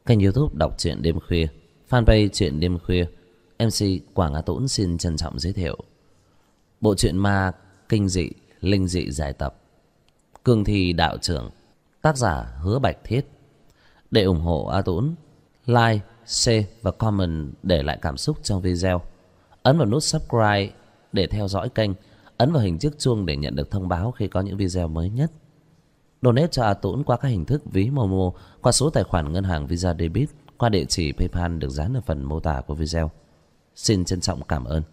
Kênh YouTube đọc truyện đêm khuya, fanpage truyện đêm khuya. MC Quảng Á Tũng xin trân trọng giới thiệu bộ truyện ma kinh dị linh dị dài tập Cương Thi Đạo Trưởng, tác giả Hứa Bạch Thiết. Để ủng hộ A Tũng, like, share và comment để lại cảm xúc trong video. Ấn vào nút subscribe để theo dõi kênh. Ấn vào hình chiếc chuông để nhận được thông báo khi có những video mới nhất. Donate cho A Tũng qua các hình thức ví Momo, qua số tài khoản ngân hàng Visa Debit, qua địa chỉ PayPal được dán ở phần mô tả của video. Xin trân trọng cảm ơn.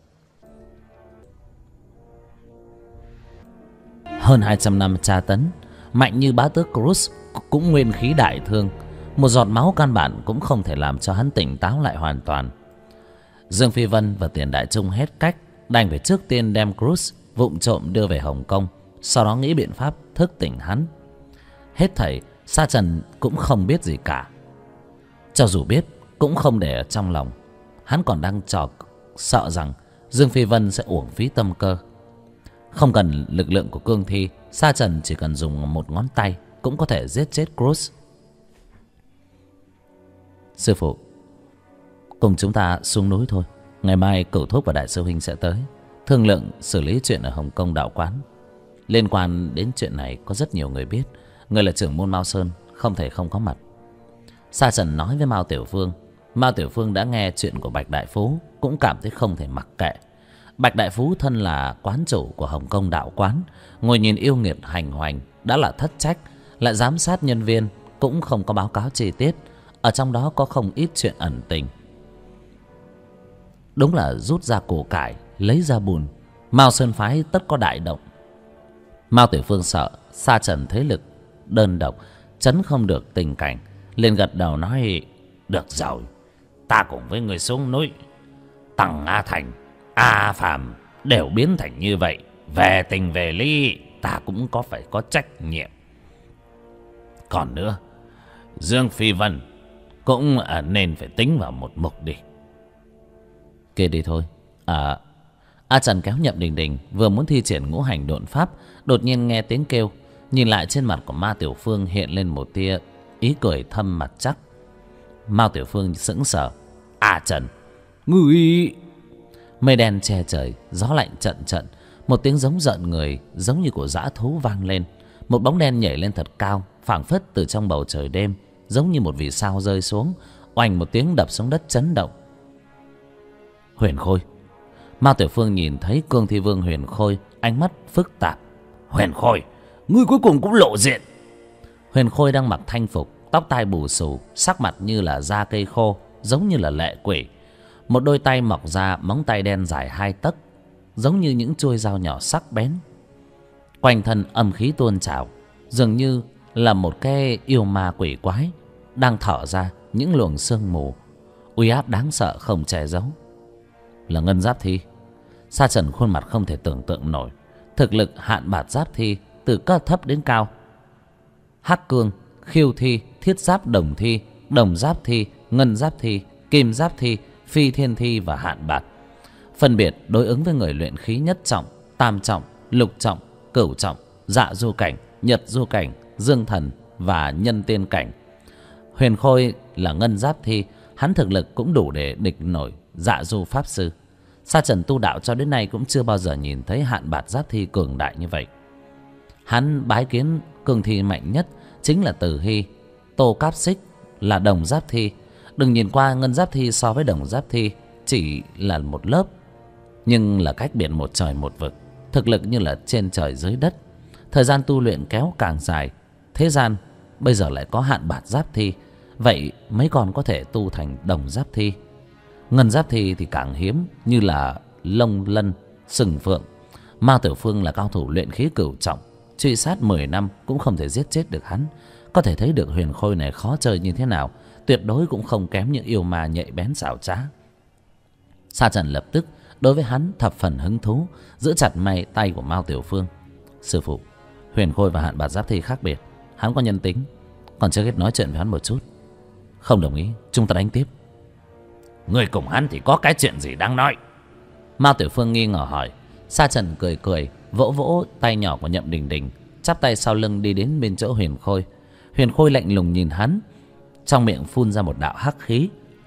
Hơn 200 năm tra tấn, mạnh như bá tước Cruz cũng nguyên khí đại thương. Một giọt máu căn bản cũng không thể làm cho hắn tỉnh táo lại hoàn toàn. Dương Phi Vân và Tiền Đại Trung hết cách, đành phải trước tiên đem Cruz vụng trộm đưa về Hồng Kông, sau đó nghĩ biện pháp thức tỉnh hắn. Hết thảy Sa Trần cũng không biết gì cả. Cho dù biết cũng không để ở trong lòng. Hắn còn đang sợ rằng Dương Phi Vân sẽ uổng phí tâm cơ. Không cần lực lượng của cương thi, Sa Trần chỉ cần dùng một ngón tay cũng có thể giết chết Cruz. Sư phụ, cùng chúng ta xuống núi thôi. Ngày mai Cửu Thúc và Đại sư huynh sẽ tới thương lượng xử lý chuyện ở Hồng Kông đạo quán. Liên quan đến chuyện này có rất nhiều người biết. Người là trưởng môn Mao Sơn không thể không có mặt. Sa Trần nói với Mao Tiểu Phương. Mao Tiểu Phương đã nghe chuyện của Bạch Đại Phú, cũng cảm thấy không thể mặc kệ. Bạch Đại Phú thân là quán chủ của Hồng Kông đạo quán, ngồi nhìn yêu nghiệt hành hoành đã là thất trách, lại giám sát nhân viên cũng không có báo cáo chi tiết. Ở trong đó có không ít chuyện ẩn tình. Đúng là rút ra củ cải lấy ra bùn, Mao Sơn phái tất có đại động. Mao Tiểu Phương sợ Sa Trần thế lực đơn độc trấn không được tình cảnh, liền gật đầu nói: được rồi, ta cùng với người xuống núi. Tằng A Thành, A Phàm đều biến thành như vậy, về tình về lý ta cũng phải có trách nhiệm. Còn nữa, Dương Phi Vân cũng nên phải tính vào một mục đi. Kể đi thôi. A Trần kéo Nhậm Đình Đình vừa muốn thi triển ngũ hành độn pháp, đột nhiên nghe tiếng kêu. Nhìn lại, trên mặt của Ma Tiểu Phương hiện lên một tia ý cười thâm mặt chắc. Mao Tiểu Phương sững sờ. A Trần, ngươi! Mây đen che trời, gió lạnh trận trận. Một tiếng giống giận người giống như của dã thú vang lên. Một bóng đen nhảy lên thật cao, phảng phất từ trong bầu trời đêm, giống như một vì sao rơi xuống, oành một tiếng đập xuống đất chấn động. Huyền Khôi. Mao Tiểu Phương nhìn thấy Cương Thi Vương Huyền Khôi, ánh mắt phức tạp. Huyền Khôi, ngươi cuối cùng cũng lộ diện. Huyền Khôi đang mặc thanh phục, tóc tai bù xù, sắc mặt như là da cây khô, giống như là lệ quỷ. Một đôi tay mọc ra móng tay đen dài 2 tấc, giống như những chuôi dao nhỏ sắc bén. Quanh thân âm khí tuôn trào, dường như là một cái yêu ma quỷ quái đang thở ra những luồng sương mù, uy áp đáng sợ không che giấu. Là Ngân Giáp Thi. Sa Trần khuôn mặt không thể tưởng tượng nổi. Thực lực hạn bạt giáp thi, từ cấp thấp đến cao: Hắc Cương, Khiêu Thi, Thiết Giáp Đồng Thi, Đồng Giáp Thi, Ngân Giáp Thi, Kim Giáp Thi, Phi Thiên Thi và hạn bạt. Phân biệt đối ứng với người luyện khí nhất trọng, tam trọng, lục trọng, cửu trọng, dạ du cảnh, nhật du cảnh, dương thần và nhân tiên cảnh. Huyền Khôi là Ngân Giáp Thi, hắn thực lực cũng đủ để địch nổi dạ du pháp sư. Sa Trần tu đạo cho đến nay cũng chưa bao giờ nhìn thấy hạn bạt giáp thi cường đại như vậy. Hắn bái kiến cường thi mạnh nhất chính là Tử Hy. Tô Cáp Xích là đồng giáp thi. Đừng nhìn qua Ngân Giáp Thi so với đồng giáp thi chỉ là một lớp, nhưng là cách biệt một trời một vực. Thực lực như là trên trời dưới đất. Thời gian tu luyện kéo càng dài. Thế gian bây giờ lại có hạn bạt giáp thi, vậy mấy con có thể tu thành đồng giáp thi. Ngân Giáp Thi thì càng hiếm, như là Lông Lân, Sừng Phượng. Mao Tiểu Phương là cao thủ luyện khí cửu trọng, truy sát 10 năm cũng không thể giết chết được hắn. Có thể thấy được Huyền Khôi này khó chơi như thế nào, tuyệt đối cũng không kém những yêu ma nhạy bén xảo trá. Sa Trần lập tức đối với hắn thập phần hứng thú, giữ chặt tay của Mao Tiểu Phương. Sư phụ, Huyền Khôi và hạn bạt giáp thi khác biệt, hắn có nhân tính, còn chưa hết nói chuyện với hắn một chút. Không đồng ý, chúng ta đánh tiếp. Người cùng hắn thì có cái chuyện gì đang nói? Mao Tiểu Phương nghi ngờ hỏi. Sa Trần cười cười, vỗ vỗ tay nhỏ của Nhậm Đình Đình, chắp tay sau lưng đi đến bên chỗ Huyền Khôi. Huyền Khôi lạnh lùng nhìn hắn, trong miệng phun ra một đạo hắc khí.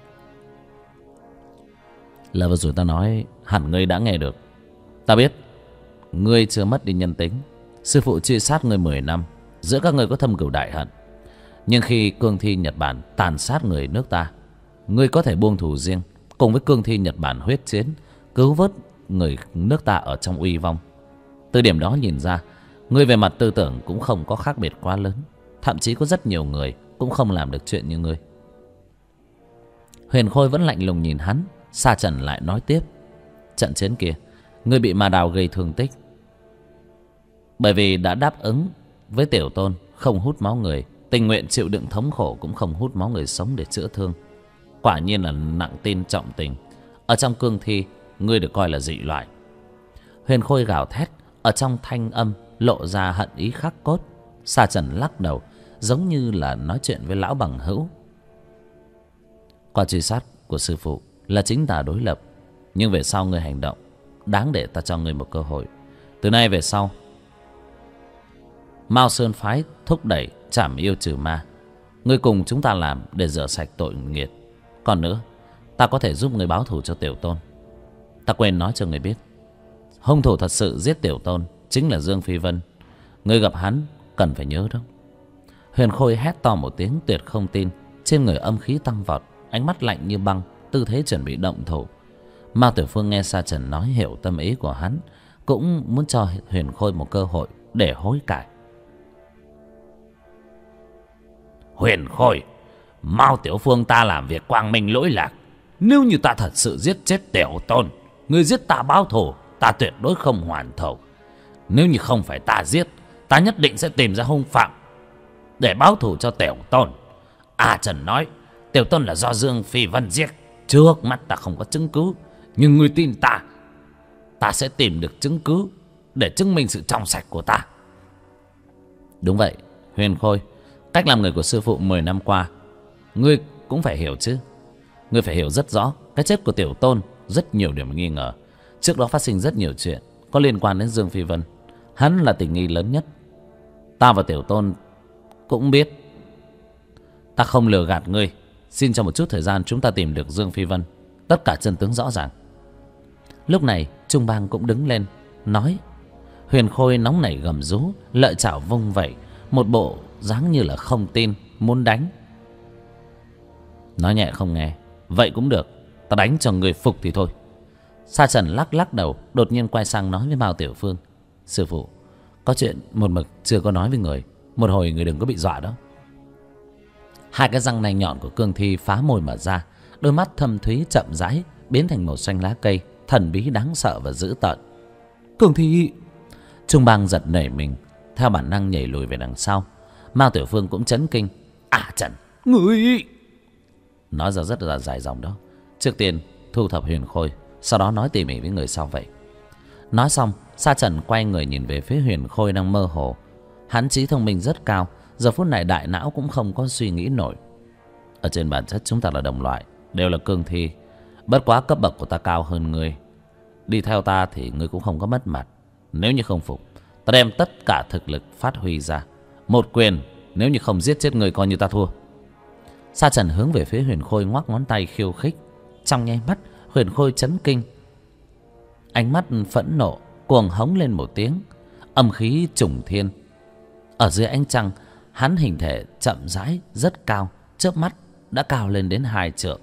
Lời vừa rồi ta nói hẳn ngươi đã nghe được. Ta biết ngươi chưa mất đi nhân tính. Sư phụ truy sát ngươi 10 năm, giữa các ngươi có thâm cừu đại hận. Nhưng khi cương thi Nhật Bản tàn sát người nước ta, ngươi có thể buông thù riêng, cùng với cương thi Nhật Bản huyết chiến, cứu vớt người nước ta ở trong uy vong. Từ điểm đó nhìn ra, ngươi về mặt tư tưởng cũng không có khác biệt quá lớn. Thậm chí có rất nhiều người cũng không làm được chuyện như ngươi. Huyền Khôi vẫn lạnh lùng nhìn hắn. Sa Trần lại nói tiếp: trận chiến kia, ngươi bị ma đào gây thương tích, bởi vì đã đáp ứng với Tiểu Tôn không hút máu người, tình nguyện chịu đựng thống khổ cũng không hút máu người sống để chữa thương. Quả nhiên là nặng tin trọng tình. Ở trong cương thi, ngươi được coi là dị loại. Huyền Khôi gào thét, ở trong thanh âm lộ ra hận ý khắc cốt. Sa Trần lắc đầu, giống như là nói chuyện với lão bằng hữu. Qua truy sát của sư phụ là chính tà đối lập, nhưng về sau ngươi hành động đáng để ta cho ngươi một cơ hội. Từ nay về sau, Mao Sơn phái thúc đẩy trảm yêu trừ ma, ngươi cùng chúng ta làm để rửa sạch tội nghiệt. Còn nữa, ta có thể giúp ngươi báo thù cho Tiểu Tôn. Ta quên nói cho ngươi biết, hung thủ thật sự giết Tiểu Tôn chính là Dương Phi Vân. Ngươi gặp hắn cần phải nhớ đó. Huyền Khôi hét to một tiếng tuyệt không tin. Trên người âm khí tăng vọt, ánh mắt lạnh như băng, tư thế chuẩn bị động thủ. Mao Tiểu Phương nghe Sa Trần nói hiểu tâm ý của hắn, cũng muốn cho Huyền Khôi một cơ hội để hối cải. Huyền Khôi, Mao Tiểu Phương ta làm việc quang minh lỗi lạc. Nếu như ta thật sự giết chết Tiểu Tôn, ngươi giết ta báo thù, ta tuyệt đối không hoàn thổ. Nếu như không phải ta giết, ta nhất định sẽ tìm ra hung phạm để báo thù cho Tiểu Tôn. A Trần nói Tiểu Tôn là do Dương Phi Vân giết. Trước mắt ta không có chứng cứ, nhưng ngươi tin ta, ta sẽ tìm được chứng cứ để chứng minh sự trong sạch của ta. Đúng vậy Huyền Khôi, cách làm người của sư phụ 10 năm qua ngươi cũng phải hiểu chứ. Ngươi phải hiểu rất rõ cái chết của Tiểu Tôn rất nhiều điểm nghi ngờ. Trước đó phát sinh rất nhiều chuyện có liên quan đến Dương Phi Vân. Hắn là tình nghi lớn nhất. Ta và Tiểu Tôn cũng biết. Ta không lừa gạt ngươi. Xin cho một chút thời gian chúng ta tìm được Dương Phi Vân, tất cả chân tướng rõ ràng. Lúc này Trung Bang cũng đứng lên nói. Huyền Khôi nóng nảy gầm rú, lợi chảo vung vẩy, một bộ dáng như là không tin, muốn đánh. Nói nhẹ không nghe, vậy cũng được, ta đánh cho người phục thì thôi. Sa Trần lắc lắc đầu, đột nhiên quay sang nói với Mao Tiểu Phương: sư phụ, có chuyện một mực chưa có nói với người, một hồi người đừng có bị dọa đó. Hai cái răng nanh nhọn của cương thi phá môi mở ra, đôi mắt thâm thúy chậm rãi biến thành màu xanh lá cây, thần bí đáng sợ và dữ tợn. Cương thi! Trung Bang giật nảy mình, theo bản năng nhảy lùi về đằng sau. Mao Tiểu Phương cũng chấn kinh. À Trần, ngươi! Nói ra rất là dài dòng đó. Trước tiên thu thập Huyền Khôi, sau đó nói tỉ mỉ với người sau vậy. Nói xong, Sa Trần quay người nhìn về phía Huyền Khôi đang mơ hồ. Hắn trí thông minh rất cao, giờ phút này đại não cũng không có suy nghĩ nổi. Ở trên bản chất chúng ta là đồng loại, đều là cương thi. Bất quá cấp bậc của ta cao hơn ngươi, đi theo ta thì ngươi cũng không có mất mặt. Nếu như không phục, ta đem tất cả thực lực phát huy ra, một quyền, nếu như không giết chết ngươi coi như ta thua. Sa Trần hướng về phía Huyền Khôi ngoắc ngón tay khiêu khích. Trong nháy mắt Huyền Khôi chấn kinh, ánh mắt phẫn nộ, cuồng hống lên một tiếng, âm khí trùng thiên. Ở dưới ánh trăng, hắn hình thể chậm rãi rất cao, chớp mắt đã cao lên đến 2 trượng.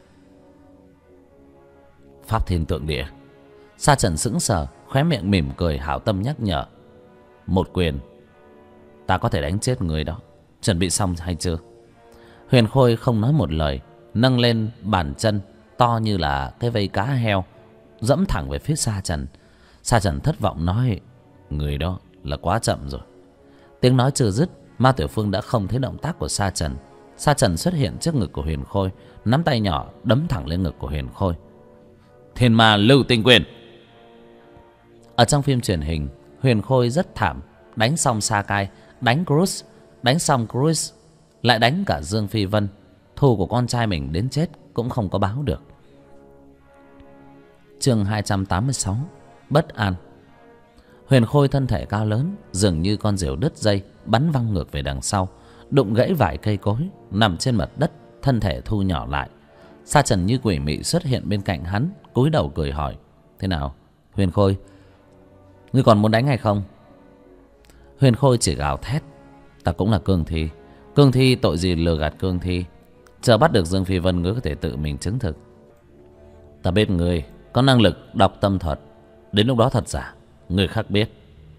Pháp thiên tượng địa. Sa Trần sững sờ, khóe miệng mỉm cười hảo tâm nhắc nhở. Một quyền, ta có thể đánh chết người đó. Chuẩn bị xong hay chưa? Huyền Khôi không nói một lời, nâng lên bàn chân to như là cái vây cá heo, dẫm thẳng về phía Sa Trần. Sa Trần thất vọng nói: người đó là quá chậm rồi. Tiếng nói chưa dứt, Ma Tiểu Phương đã không thấy động tác của Sa Trần. Sa Trần xuất hiện trước ngực của Huyền Khôi, nắm tay nhỏ đấm thẳng lên ngực của Huyền Khôi. Thiên Ma Lưu Tinh Quyền. Ở trong phim truyền hình, Huyền Khôi rất thảm, đánh xong Sakai, đánh Cruz, đánh xong Cruz lại đánh cả Dương Phi Vân. Thù của con trai mình đến chết cũng không có báo được. Chương 286, bất an. Huyền Khôi thân thể cao lớn, dường như con diều đứt dây, bắn văng ngược về đằng sau, đụng gãy vài cây cối, nằm trên mặt đất thân thể thu nhỏ lại. Sa trần như quỷ mị xuất hiện bên cạnh hắn, cúi đầu cười hỏi: thế nào Huyền Khôi, ngươi còn muốn đánh hay không? Huyền Khôi chỉ gào thét: ta cũng là cương thi. Cương thi tội gì lừa gạt cương thi? Chờ bắt được Dương Phi Vân, ngươi có thể tự mình chứng thực. Ta biết ngươi có năng lực đọc tâm thuật, đến lúc đó thật giả ngươi khác biết.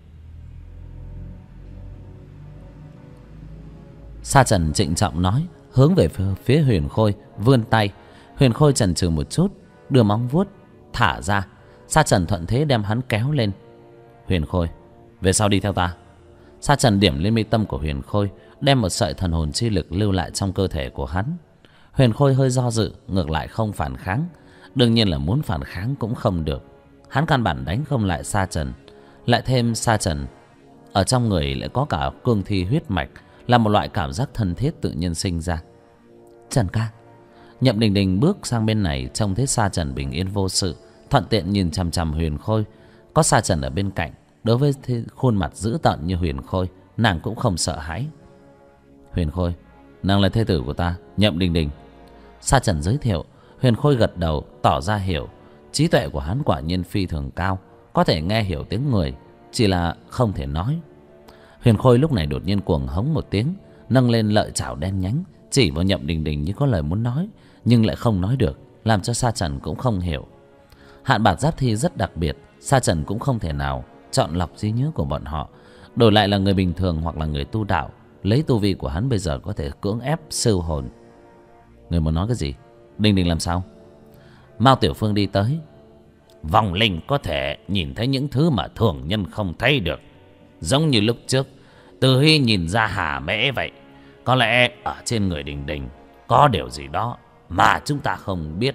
Sa trần trịnh trọng nói, hướng về phía Huyền Khôi vươn tay. Huyền Khôi chần chừ một chút, đưa móng vuốt thả ra. Sa trần thuận thế đem hắn kéo lên. Huyền Khôi, về sau đi theo ta. Sa trần điểm lên mi tâm của Huyền Khôi, đem một sợi thần hồn chi lực lưu lại trong cơ thể của hắn. Huyền Khôi hơi do dự, ngược lại không phản kháng. Đương nhiên là muốn phản kháng cũng không được, hắn căn bản đánh không lại Sa trần. Lại thêm Sa trần ở trong người lại có cả cương thi huyết mạch, là một loại cảm giác thân thiết tự nhiên sinh ra. Trần ca. Nhậm Đình Đình bước sang bên này, trông thấy Sa trần bình yên vô sự, thuận tiện nhìn chằm chằm Huyền Khôi. Có Sa trần ở bên cạnh, đối với khuôn mặt dữ tợn như Huyền Khôi, nàng cũng không sợ hãi. Huyền Khôi, nàng là thê tử của ta, Nhậm Đình Đình. Sa trần giới thiệu. Huyền Khôi gật đầu tỏ ra hiểu. Trí tuệ của hắn quả nhiên phi thường cao, có thể nghe hiểu tiếng người, chỉ là không thể nói. Huyền Khôi lúc này đột nhiên cuồng hống một tiếng, nâng lên lợi chảo đen nhánh chỉ vào Nhậm Đình Đình như có lời muốn nói, nhưng lại không nói được, làm cho Sa trần cũng không hiểu. Hạn bạc giáp thi rất đặc biệt, Sa trần cũng không thể nào chọn lọc trí nhớ của bọn họ. Đổi lại là người bình thường hoặc là người tu đạo, lấy tu vi của hắn bây giờ có thể cưỡng ép siêu hồn. Người muốn nói cái gì? Đình Đình làm sao? Mao Tiểu Phương đi tới. Vong linh có thể nhìn thấy những thứ mà thường nhân không thấy được, giống như lúc trước Từ Hy nhìn ra Hà Mễ vậy. Có lẽ ở trên người Đình Đình có điều gì đó mà chúng ta không biết.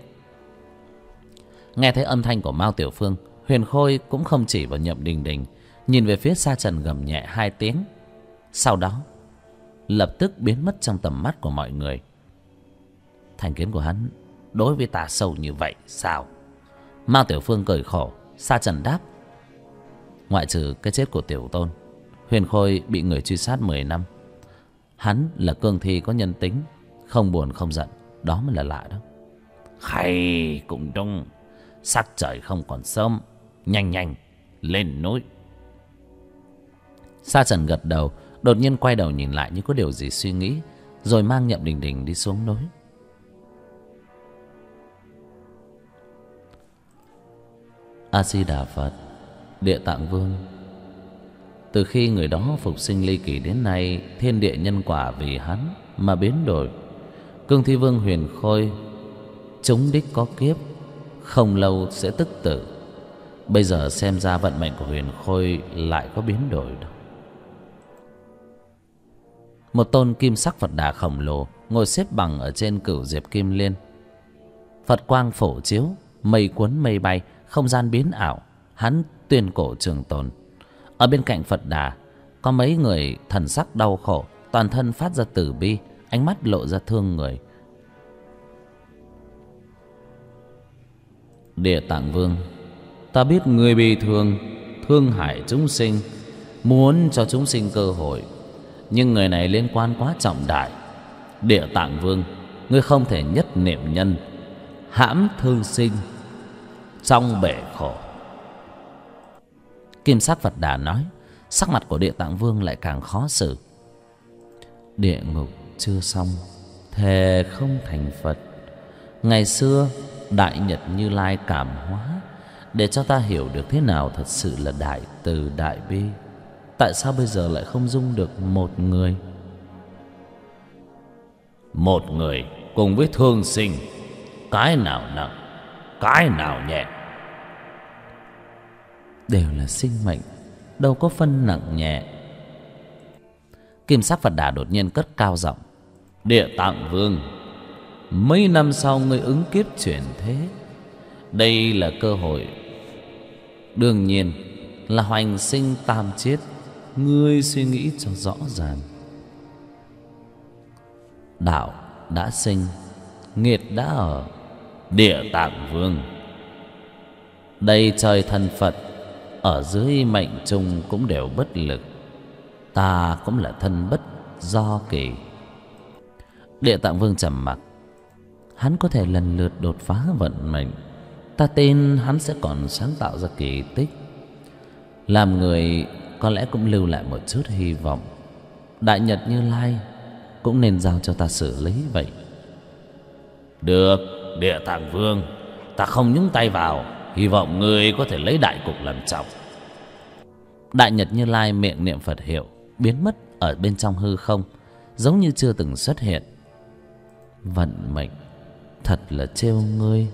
Nghe thấy âm thanh của Mao Tiểu Phương, Huyền Khôi cũng không chỉ vào Nhậm Đình Đình, nhìn về phía Sa trần gầm nhẹ 2 tiếng, sau đó lập tức biến mất trong tầm mắt của mọi người. Thành kiến của hắn đối với ta sâu như vậy sao? Mao Tiểu Phương cười khổ. Sa trần đáp: ngoại trừ cái chết của Tiểu Tôn, Huyền Khôi bị người truy sát 10 năm. Hắn là cương thi có nhân tính, không buồn không giận, đó mới là lạ đó. Hay cũng đúng, sắc trời không còn sớm, nhanh nhanh lên núi. Sa trần gật đầu, đột nhiên quay đầu nhìn lại như có điều gì suy nghĩ, rồi mang Nhậm Đình Đình đi xuống núi. A Di Đà Phật. Địa Tạng Vương. Từ khi người đó phục sinh ly kỳ đến nay, thiên địa nhân quả vì hắn mà biến đổi. Cương thi vương Huyền Khôi chúng đích có kiếp, không lâu sẽ tức tử. Bây giờ xem ra vận mệnh của Huyền Khôi lại có biến đổi đâu. Một tôn kim sắc Phật Đà khổng lồ ngồi xếp bằng ở trên Cửu Diệp Kim Liên. Phật quang phổ chiếu, mây cuốn mây bay, không gian biến ảo, hắn tuyên cổ trường tồn. Ở bên cạnh Phật Đà có mấy người thần sắc đau khổ, toàn thân phát ra từ bi, ánh mắt lộ ra thương người. Địa Tạng Vương, ta biết người bị thương, thương hại chúng sinh, muốn cho chúng sinh cơ hội, nhưng người này liên quan quá trọng đại. Địa Tạng Vương, ngươi không thể nhất niệm nhân, hãm thương sinh trong bể khổ. Kim sắc Phật Đà nói. Sắc mặt của Địa Tạng Vương lại càng khó xử. Địa ngục chưa xong, thề không thành Phật. Ngày xưa Đại Nhật Như Lai cảm hóa, để cho ta hiểu được thế nào thật sự là đại từ đại bi. Tại sao bây giờ lại không dung được một người? Một người cùng với thương sinh, cái nào nặng, cái nào nhẹ? Đều là sinh mệnh, đâu có phân nặng nhẹ. Kim sắc Phật Đà đột nhiên cất cao giọng. Địa Tạng Vương, mấy năm sau ngươi ứng kiếp chuyển thế, đây là cơ hội. Đương nhiên là hoành sinh tam chết, ngươi suy nghĩ cho rõ ràng. Đạo đã sinh, nghiệt đã ở. Địa Tạng Vương, đây trời thần Phật ở dưới mệnh trung cũng đều bất lực, ta cũng là thân bất do kỳ. Địa Tạng Vương trầm mặc, hắn có thể lần lượt đột phá vận mệnh. Ta tin hắn sẽ còn sáng tạo ra kỳ tích. Làm người có lẽ cũng lưu lại một chút hy vọng. Đại Nhật Như Lai cũng nên giao cho ta xử lý vậy. Được, Địa Tạng Vương, ta không nhúng tay vào. Hy vọng ngươi có thể lấy đại cục làm trọng. Đại Nhật Như Lai miệng niệm Phật hiệu, biến mất ở bên trong hư không, giống như chưa từng xuất hiện. Vận mệnh thật là trêu ngươi.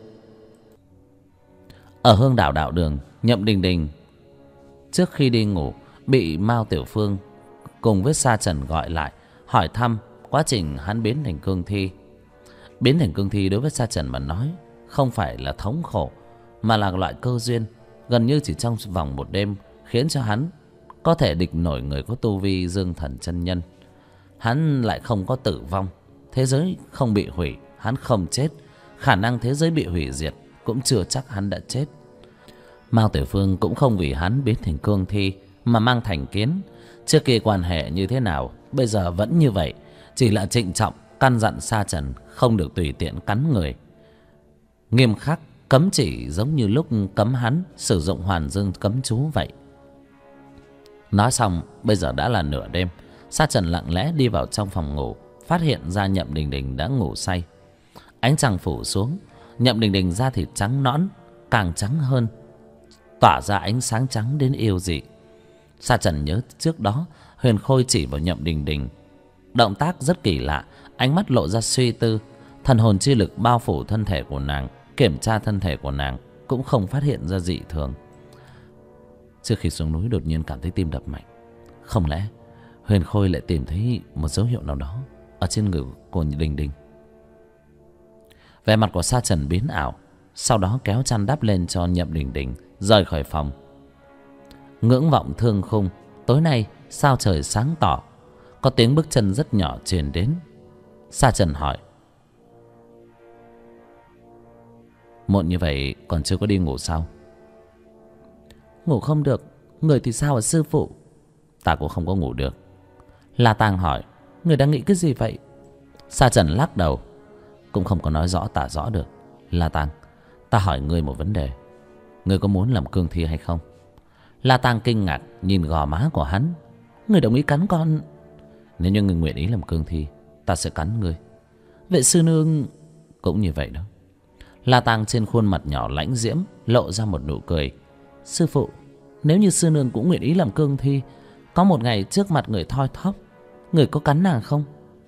Ở Hương Đảo đạo đường, Nhậm Đình Đình trước khi đi ngủ bị Mao Tiểu Phương cùng với Sa Trần gọi lại, hỏi thăm quá trình hắn biến thành cương thi. Biến thành cương thi đối với Sa Trần mà nói không phải là thống khổ, mà là loại cơ duyên. Gần như chỉ trong vòng một đêm khiến cho hắn có thể địch nổi người có tu vi Dương Thần chân nhân. Hắn lại không có tử vong, thế giới không bị hủy, hắn không chết. Khả năng thế giới bị hủy diệt cũng chưa chắc hắn đã chết. Mao Tiểu Phương cũng không vì hắn biến thành cương thi mà mang thành kiến. Trước kia quan hệ như thế nào, bây giờ vẫn như vậy. Chỉ là trịnh trọng căn dặn Sa Trần không được tùy tiện cắn người, nghiêm khắc cấm chỉ, giống như lúc cấm hắn sử dụng Hoàn Dương cấm chú vậy. Nói xong, bây giờ đã là nửa đêm. Sa Trần lặng lẽ đi vào trong phòng ngủ, phát hiện ra Nhậm Đình Đình đã ngủ say. Ánh trăng phủ xuống, Nhậm Đình Đình da thịt trắng nõn, càng trắng hơn, tỏa ra ánh sáng trắng đến yêu dị. Sa Trần nhớ trước đó Huyền Khôi chỉ vào Nhậm Đình Đình, động tác rất kỳ lạ, ánh mắt lộ ra suy tư. Thần hồn chi lực bao phủ thân thể của nàng, kiểm tra thân thể của nàng cũng không phát hiện ra dị thường. Trước khi xuống núi đột nhiên cảm thấy tim đập mạnh. Không lẽ Huyền Khôi lại tìm thấy một dấu hiệu nào đó ở trên người của Đình Đình? Vẻ mặt của Sa Trần biến ảo, sau đó kéo chăn đắp lên cho Nhậm Đình Đình, rời khỏi phòng. Ngưỡng vọng thương khung, tối nay sao trời sáng tỏ. Có tiếng bước chân rất nhỏ truyền đến. Sa Trần hỏi: muộn như vậy còn chưa có đi ngủ sao? Ngủ không được. Người thì sao hả sư phụ? Ta cũng không có ngủ được. La Tang hỏi: người đang nghĩ cái gì vậy? Sa Trần lắc đầu: cũng không có nói rõ tả rõ được. La Tang, ta hỏi ngươi một vấn đề. Ngươi có muốn làm cương thi hay không? La Tang kinh ngạc nhìn gò má của hắn. Ngươi đồng ý cắn con? Nếu như ngươi nguyện ý làm cương thi, ta sẽ cắn ngươi. Vậy sư nương? Cũng như vậy đó. La Tang trên khuôn mặt nhỏ lãnh diễm lộ ra một nụ cười. Sư phụ, nếu như sư nương cũng nguyện ý làm cương thi, có một ngày trước mặt người thoi thóp, người có cắn nàng không?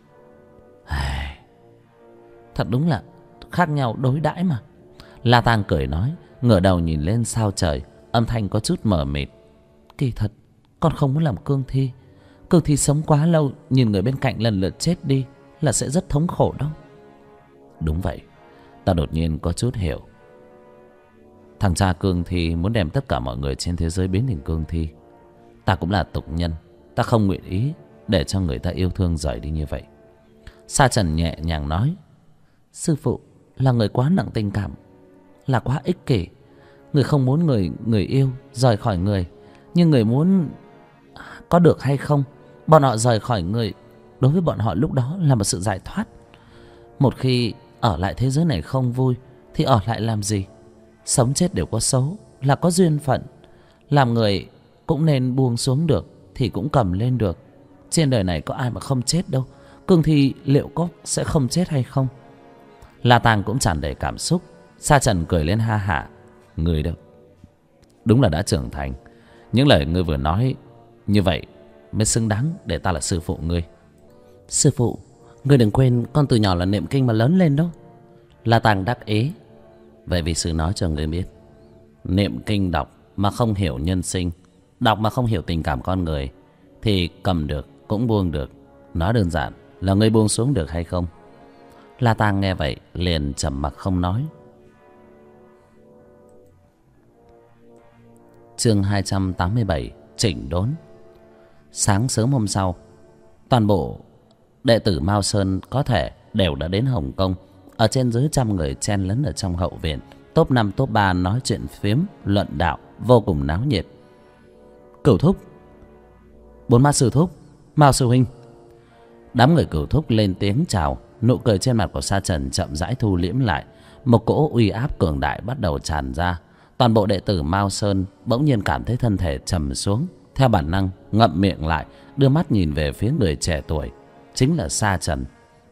Thật đúng là khác nhau đối đãi mà. La Tang cười nói, ngửa đầu nhìn lên sao trời, âm thanh có chút mờ mịt. Kỳ thật con không muốn làm cương thi. Cương thi sống quá lâu, nhìn người bên cạnh lần lượt chết đi là sẽ rất thống khổ đó. Đúng vậy. Ta đột nhiên có chút hiểu. Thằng cha cương thi muốn đem tất cả mọi người trên thế giới biến thành cương thi. Ta cũng là tục nhân, ta không nguyện ý để cho người ta yêu thương rời đi như vậy. Sa Trần nhẹ nhàng nói: sư phụ là người quá nặng tình cảm, là quá ích kỷ. Người không muốn người yêu rời khỏi người, nhưng người muốn có được hay không, bọn họ rời khỏi người đối với bọn họ lúc đó là một sự giải thoát. Một khi ở lại thế giới này không vui thì ở lại làm gì? Sống chết đều có số, là có duyên phận. Làm người cũng nên buông xuống được thì cũng cầm lên được. Trên đời này có ai mà không chết đâu. Cương thi liệu có sẽ không chết hay không? La Tang cũng tràn đầy cảm xúc. Sa Trần cười lên ha hả: người đâu, đúng là đã trưởng thành. Những lời ngươi vừa nói như vậy mới xứng đáng để ta là sư phụ ngươi. Sư phụ, ngươi đừng quên con từ nhỏ là niệm kinh mà lớn lên đó. La Tang đắc ý. Vậy vì sư nói cho ngươi biết, niệm kinh đọc mà không hiểu nhân sinh, đọc mà không hiểu tình cảm con người, thì cầm được cũng buông được. Nói đơn giản là ngươi buông xuống được hay không? La Tang nghe vậy liền trầm mặc không nói. Chương 287 chỉnh đốn. Sáng sớm hôm sau, toàn bộ đệ tử Mao Sơn có thể đều đã đến Hồng Kông. Ở trên dưới trăm người chen lấn ở trong hậu viện, top 5 top 3 nói chuyện phiếm luận đạo vô cùng náo nhiệt. Cửu thúc, Bốn Ma sư thúc, Mao sư huynh. Đám người Cửu thúc lên tiếng chào, Nụ cười trên mặt của Sa Trần chậm rãi thu liễm lại. Một cỗ uy áp cường đại bắt đầu tràn ra. Toàn bộ đệ tử Mao Sơn bỗng nhiên cảm thấy thân thể trầm xuống, theo bản năng ngậm miệng lại, đưa mắt nhìn về phía người trẻ tuổi, chính là Sa Trần.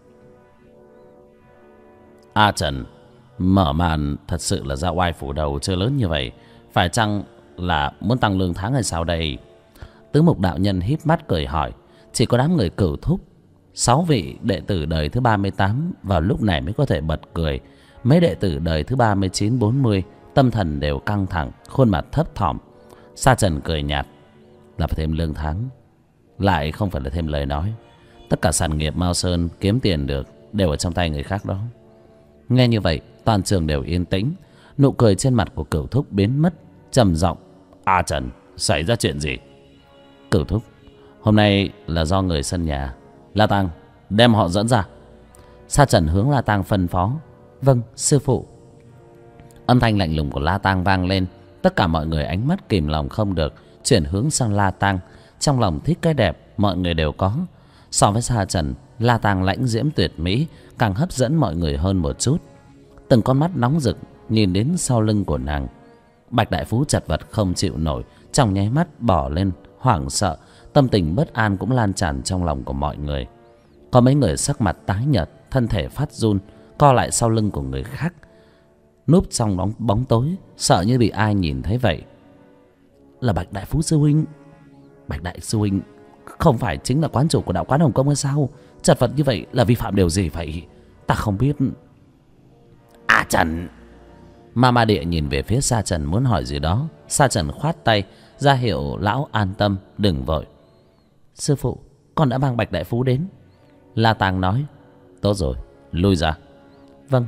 A Trần, mở màn thật sự là ra oai phủ đầu chưa lớn như vậy, phải chăng là muốn tăng lương tháng hay sao đây? Tứ Mục đạo nhân híp mắt cười hỏi. Chỉ có đám người Cửu Thúc, 6 vị đệ tử đời thứ 38 vào lúc này mới có thể bật cười. Mấy đệ tử đời thứ 39, 40 tâm thần đều căng thẳng, khuôn mặt thấp thỏm. Sa Trần cười nhạt. Là phải thêm lương tháng, lại không phải là thêm lời nói. Tất cả sản nghiệp Mao Sơn kiếm tiền được đều ở trong tay người khác đó. Nghe như vậy, toàn trường đều yên tĩnh. Nụ cười trên mặt của Cửu Thúc biến mất, trầm giọng. A Trần, xảy ra chuyện gì? Cửu Thúc, hôm nay là do người sân nhà. La Tăng, đem họ dẫn ra. Sa Trần hướng La Tăng phân phó. Vâng, sư phụ. Âm thanh lạnh lùng của La Tăng vang lên. Tất cả mọi người ánh mắt kìm lòng không được chuyển hướng sang La Tăng. Trong lòng thích cái đẹp mọi người đều có. So với Sa Trần, La Tăng lãnh diễm tuyệt mỹ càng hấp dẫn mọi người hơn một chút. Từng con mắt nóng rực nhìn đến sau lưng của nàng. Bạch Đại Phú chật vật không chịu nổi, trong nháy mắt bỏ lên, hoảng sợ. Tâm tình bất an cũng lan tràn trong lòng của mọi người. Có mấy người sắc mặt tái nhợt, thân thể phát run, co lại sau lưng của người khác, núp trong bóng tối, sợ như bị ai nhìn thấy vậy. Là Bạch Đại Phú sư huynh. Bạch Đại sư huynh không phải chính là quán chủ của đạo quán Hồng Kông hay sao? Chật vật như vậy là vi phạm điều gì vậy? Ta không biết. A Trần. Ma Địa nhìn về phía Sa Trần muốn hỏi gì đó. Sa Trần khoát tay ra hiệu lão an tâm, đừng vội. Sư phụ, con đã mang Bạch Đại Phú đến. La Tàng nói. Tốt rồi, lui ra. Vâng.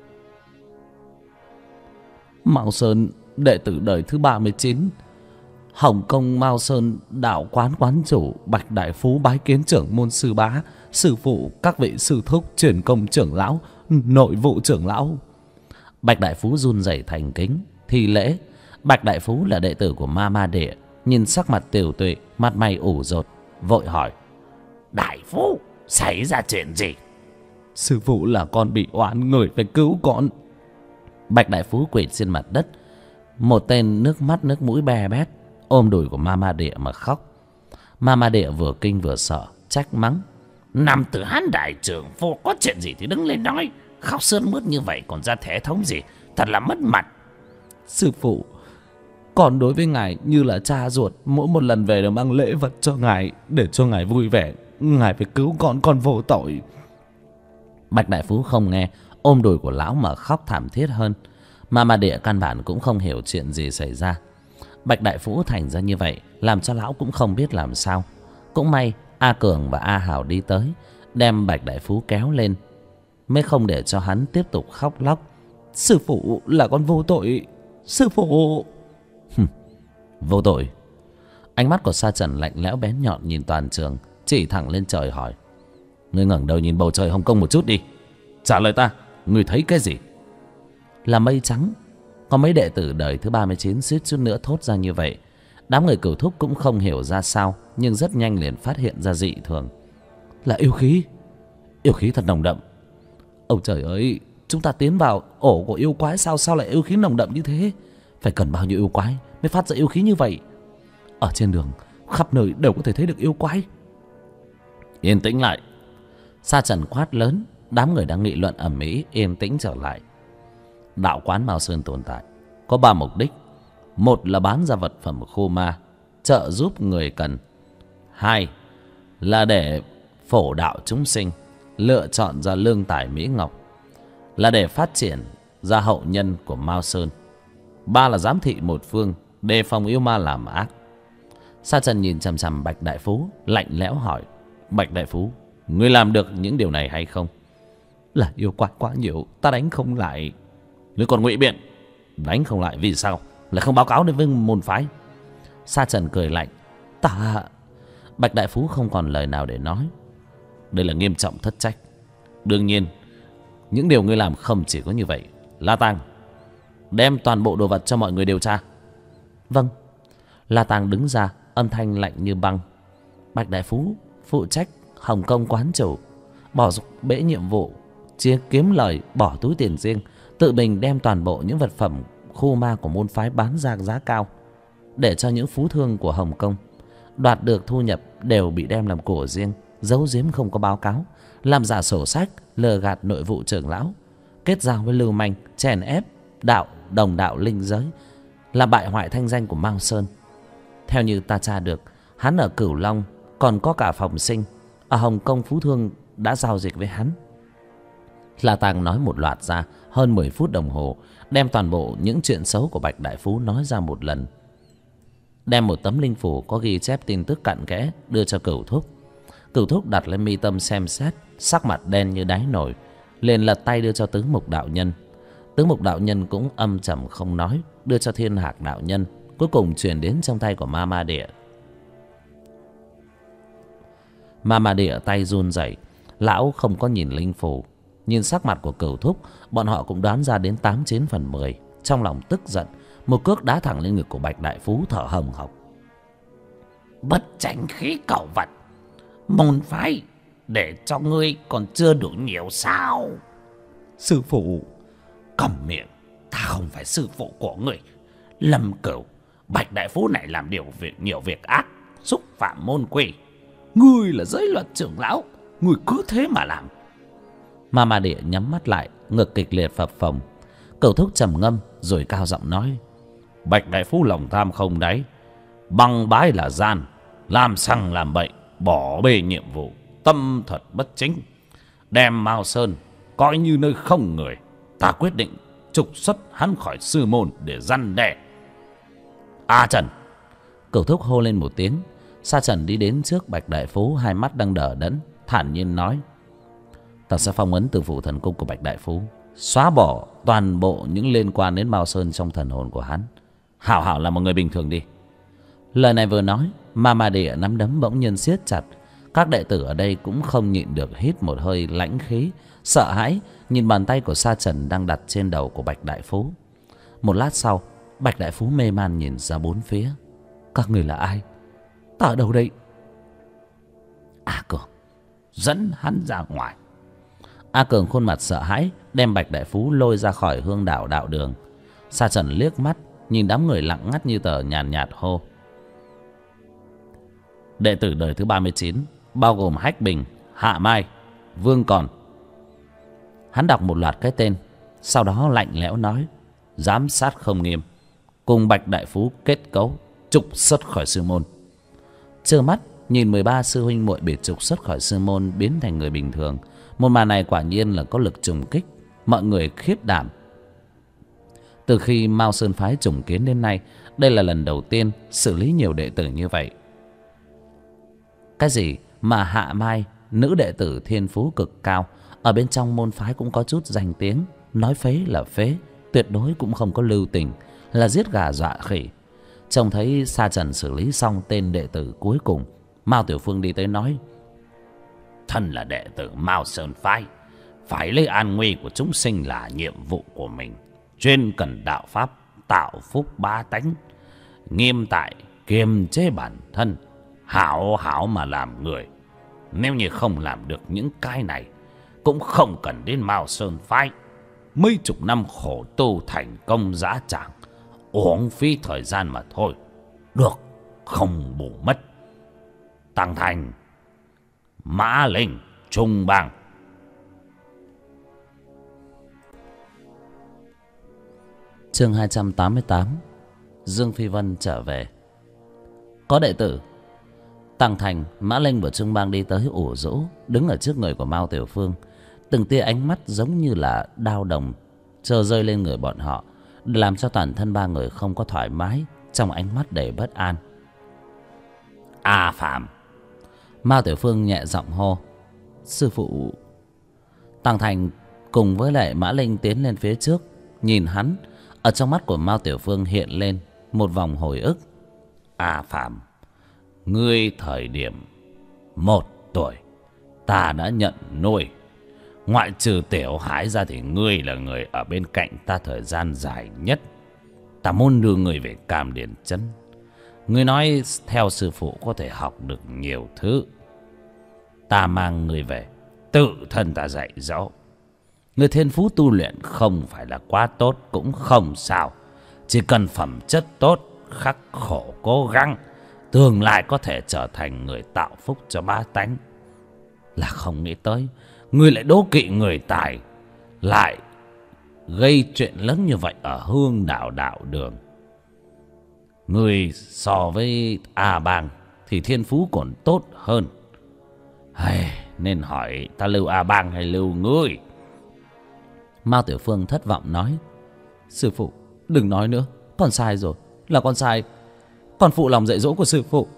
Mao Sơn đệ tử đời thứ 39, Hồng Kông Mao Sơn đạo quán quán chủ Bạch Đại Phú bái kiến trưởng môn sư bá, sư phụ, các vị sư thúc, truyền công trưởng lão, nội vụ trưởng lão. Bạch Đại Phú run rẩy thành kính thi lễ. Bạch Đại Phú là đệ tử của Ma Địa, nhìn sắc mặt tiều tụy, mặt mày ủ rột, vội hỏi. Đại Phú, xảy ra chuyện gì? Sư phụ, là con bị oán, người phải cứu con. Bạch Đại Phú quỳ trên mặt đất, một tên nước mắt nước mũi be bét, ôm đùi của Ma Địa mà khóc. Ma Địa vừa kinh vừa sợ, trách mắng. Nam tử Hán đại trưởng phu, có chuyện gì thì đứng lên nói, khóc sướt mướt như vậy còn ra thể thống gì, thật là mất mặt. Sư phụ, còn đối với ngài như là cha ruột, mỗi một lần về đều mang lễ vật cho ngài để cho ngài vui vẻ. Ngài phải cứu con vô tội. Bạch Đại Phú không nghe, ôm đùi của lão mà khóc thảm thiết hơn. Ma Địa căn bản cũng không hiểu chuyện gì xảy ra. Bạch Đại Phú thành ra như vậy làm cho lão cũng không biết làm sao. Cũng may A Cường và A Hào đi tới, đem Bạch Đại Phú kéo lên, mới không để cho hắn tiếp tục khóc lóc. Sư phụ, là con vô tội. Sư phụ. Vô tội? Ánh mắt của Sa Trần lạnh lẽo bén nhọn nhìn toàn trường, chỉ thẳng lên trời hỏi. Ngươi ngẩng đầu nhìn bầu trời Hồng Kông một chút đi, trả lời ta, ngươi thấy cái gì? Là mây trắng. Có mấy đệ tử đời thứ 39 suýt chút nữa thốt ra như vậy. Đám người Cửu Thúc cũng không hiểu ra sao, nhưng rất nhanh liền phát hiện ra dị thường. Là yêu khí. Yêu khí thật nồng đậm. Ôi trời ơi, chúng ta tiến vào ổ của yêu quái, sao lại yêu khí nồng đậm như thế? Phải cần bao nhiêu yêu quái mới phát ra yêu khí như vậy? Ở trên đường khắp nơi đều có thể thấy được yêu quái. Yên tĩnh lại. Sa Trần quát lớn. Đám người đang nghị luận ầm ĩ yên tĩnh trở lại. Đạo quán Mao Sơn tồn tại có 3 mục đích. Một là bán ra vật phẩm khô ma, trợ giúp người cần. 2 là để phổ đạo chúng sinh, lựa chọn ra lương tài mỹ ngọc, là để phát triển ra hậu nhân của Mao Sơn. 3 là giám thị một phương, đề phòng yêu ma làm ác. Sa Trần nhìn chằm chằm Bạch Đại Phú, lạnh lẽo hỏi. Bạch Đại Phú, ngươi làm được những điều này hay không? Là yêu quái quá nhiều, ta đánh không lại. Ngươi còn ngụy biện. Đánh không lại vì sao? Lại không báo cáo đến với môn phái? Sa Trần cười lạnh. Ta... Bạch Đại Phú không còn lời nào để nói. Đây là nghiêm trọng thất trách. Đương nhiên những điều ngươi làm không chỉ có như vậy. La Tàng, đem toàn bộ đồ vật cho mọi người điều tra. Vâng. La Tàng đứng ra, âm thanh lạnh như băng. Bạch Đại Phú phụ trách Hồng Kông quán chủ, bỏ bễ nhiệm vụ, chia kiếm lời, bỏ túi tiền riêng, tự mình đem toàn bộ những vật phẩm khu ma của môn phái bán ra giá cao, để cho những phú thương của Hồng Kông đoạt được thu nhập đều bị đem làm của riêng, giấu giếm không có báo cáo, làm giả sổ sách, lừa gạt nội vụ trưởng lão, kết giao với lưu manh, chèn ép đồng đạo linh giới, là bại hoại thanh danh của Mao Sơn. Theo như ta tra được, hắn ở Cửu Long còn có cả phòng sinh ở Hồng Kông, phú thương đã giao dịch với hắn. La Tàng nói một loạt ra hơn 10 phút đồng hồ, đem toàn bộ những chuyện xấu của Bạch Đại Phú nói ra một lần. Đem một tấm linh phủ có ghi chép tin tức cặn kẽ đưa cho Cửu Thúc. Cửu Thúc đặt lên mi tâm xem xét, sắc mặt đen như đáy nồi, liền lật tay đưa cho Tứ Mục đạo nhân. Tứ Mục đạo nhân cũng âm trầm không nói, đưa cho Thiên Hạc đạo nhân, cuối cùng truyền đến trong tay của Ma Ma Địa. Ma Ma Địa tay run rẩy, lão không có nhìn linh phủ, nhìn sắc mặt của Cửu Thúc, bọn họ cũng đoán ra đến 8-9 phần 10. Trong lòng tức giận, một cước đá thẳng lên ngực của Bạch Đại Phú, thở hồng hộc. Bất tranh khí cẩu vật, môn phái để cho ngươi còn chưa đủ nhiều sao? Sư phụ, cầm miệng, ta không phải sư phụ của ngươi. Lâm Cửu, Bạch Đại Phú này làm nhiều việc ác, xúc phạm môn quy. Ngươi là giới luật trưởng lão, ngươi cứ thế mà làm. Ma Ma Địa nhắm mắt lại, ngực kịch liệt phập phồng. Cửu Thúc trầm ngâm rồi cao giọng nói: Bạch Đại Phú lòng tham không đáy, băng bái là gian, làm xăng làm bậy, bỏ bê nhiệm vụ, tâm thuật bất chính, đem Mao Sơn coi như nơi không người. Ta quyết định trục xuất hắn khỏi sư môn để răn đe. A Trần! Cửu Thúc hô lên một tiếng. Sa Trần đi đến trước Bạch Đại Phú, hai mắt đang đờ đẫn, thản nhiên nói: Ta sẽ phong ấn Tử Phủ Thần Cung của Bạch Đại Phú, xóa bỏ toàn bộ những liên quan đến Mao Sơn trong thần hồn của hắn. Hảo hảo là một người bình thường đi. Lời này vừa nói, Ma Ma Địa nắm đấm bỗng nhiên siết chặt. Các đệ tử ở đây cũng không nhịn được hít một hơi lãnh khí, sợ hãi nhìn bàn tay của Sa Trần đang đặt trên đầu của Bạch Đại Phú. Một lát sau, Bạch Đại Phú mê man nhìn ra bốn phía. Các người là ai? Ta ở đâu đây? A Cường, dẫn hắn ra ngoài. A Cường khuôn mặt sợ hãi đem Bạch Đại Phú lôi ra khỏi Hương Đảo đạo đường. Sa Trần liếc mắt nhìn đám người lặng ngắt như tờ, nhàn nhạt hô: Đệ tử đời thứ 39, bao gồm Hách Bình, Hạ Mai, Vương Còn. Hắn đọc một loạt cái tên, sau đó lạnh lẽo nói: Giám sát không nghiêm, cùng Bạch Đại Phú kết cấu, trục xuất khỏi sư môn. Trơ mắt nhìn 13 sư huynh muội bị trục xuất khỏi sư môn, biến thành người bình thường. Một màn này quả nhiên là có lực trùng kích, mọi người khiếp đảm. Từ khi Mao Sơn phái trùng kiến đến nay, đây là lần đầu tiên xử lý nhiều đệ tử như vậy. Cái gì mà Hạ Mai, nữ đệ tử thiên phú cực cao, ở bên trong môn phái cũng có chút danh tiếng, nói phế là phế, tuyệt đối cũng không có lưu tình, là giết gà dọa khỉ. Trông thấy Sa Trần xử lý xong tên đệ tử cuối cùng, Mao Tiểu Phương đi tới nói: Thân là đệ tử Mao Sơn phái, phải lấy an nguy của chúng sinh là nhiệm vụ của mình, chuyên cần đạo pháp tạo phúc bá tánh, nghiêm tại kiềm chế bản thân, hảo hảo mà làm người. Nếu như không làm được những cái này, cũng không cần đến Mao Sơn phái. Mấy chục năm khổ tu thành công dã tràng, uổng phí thời gian mà thôi. Được, không bù mất. Tăng Thành, Mã Linh, Trung Bang. Chương 288. Dương Phi Vân trở về. Có đệ tử Tăng Thành, Mã Linh và Trung Bang đi tới ủ rũ, đứng ở trước người của Mao Tiểu Phương. Từng tia ánh mắt giống như là đao đồng chơ rơi lên người bọn họ, làm cho toàn thân ba người không có thoải mái, trong ánh mắt đầy bất an. A Phạm! Mao Tiểu Phương nhẹ giọng hô: Sư phụ! Tăng Thành cùng với lại Mã Linh tiến lên phía trước, nhìn hắn. Ở trong mắt của Mao Tiểu Phương hiện lên một vòng hồi ức. A Phạm, ngươi thời điểm 1 tuổi ta đã nhận nuôi. Ngoại trừ Tiểu Hải ra thì ngươi là người ở bên cạnh ta thời gian dài nhất. Ta muốn đưa ngươi về Cam Điền Trấn. Ngươi nói theo sư phụ có thể học được nhiều thứ. Ta mang ngươi về, tự thân ta dạy dỗ. Người thiên phú tu luyện không phải là quá tốt cũng không sao. Chỉ cần phẩm chất tốt, khắc khổ cố gắng, tương lai có thể trở thành người tạo phúc cho bá tánh. Là không nghĩ tới ngươi lại đố kỵ người tài, lại gây chuyện lớn như vậy ở Hương Đạo đạo đường. Ngươi so với A Bang thì thiên phú còn tốt hơn. Nên hỏi ta lưu A Bang hay lưu ngươi? Mao Tiểu Phương thất vọng nói: Sư phụ đừng nói nữa, con sai rồi, là con sai, con phụ lòng dạy dỗ của sư phụ.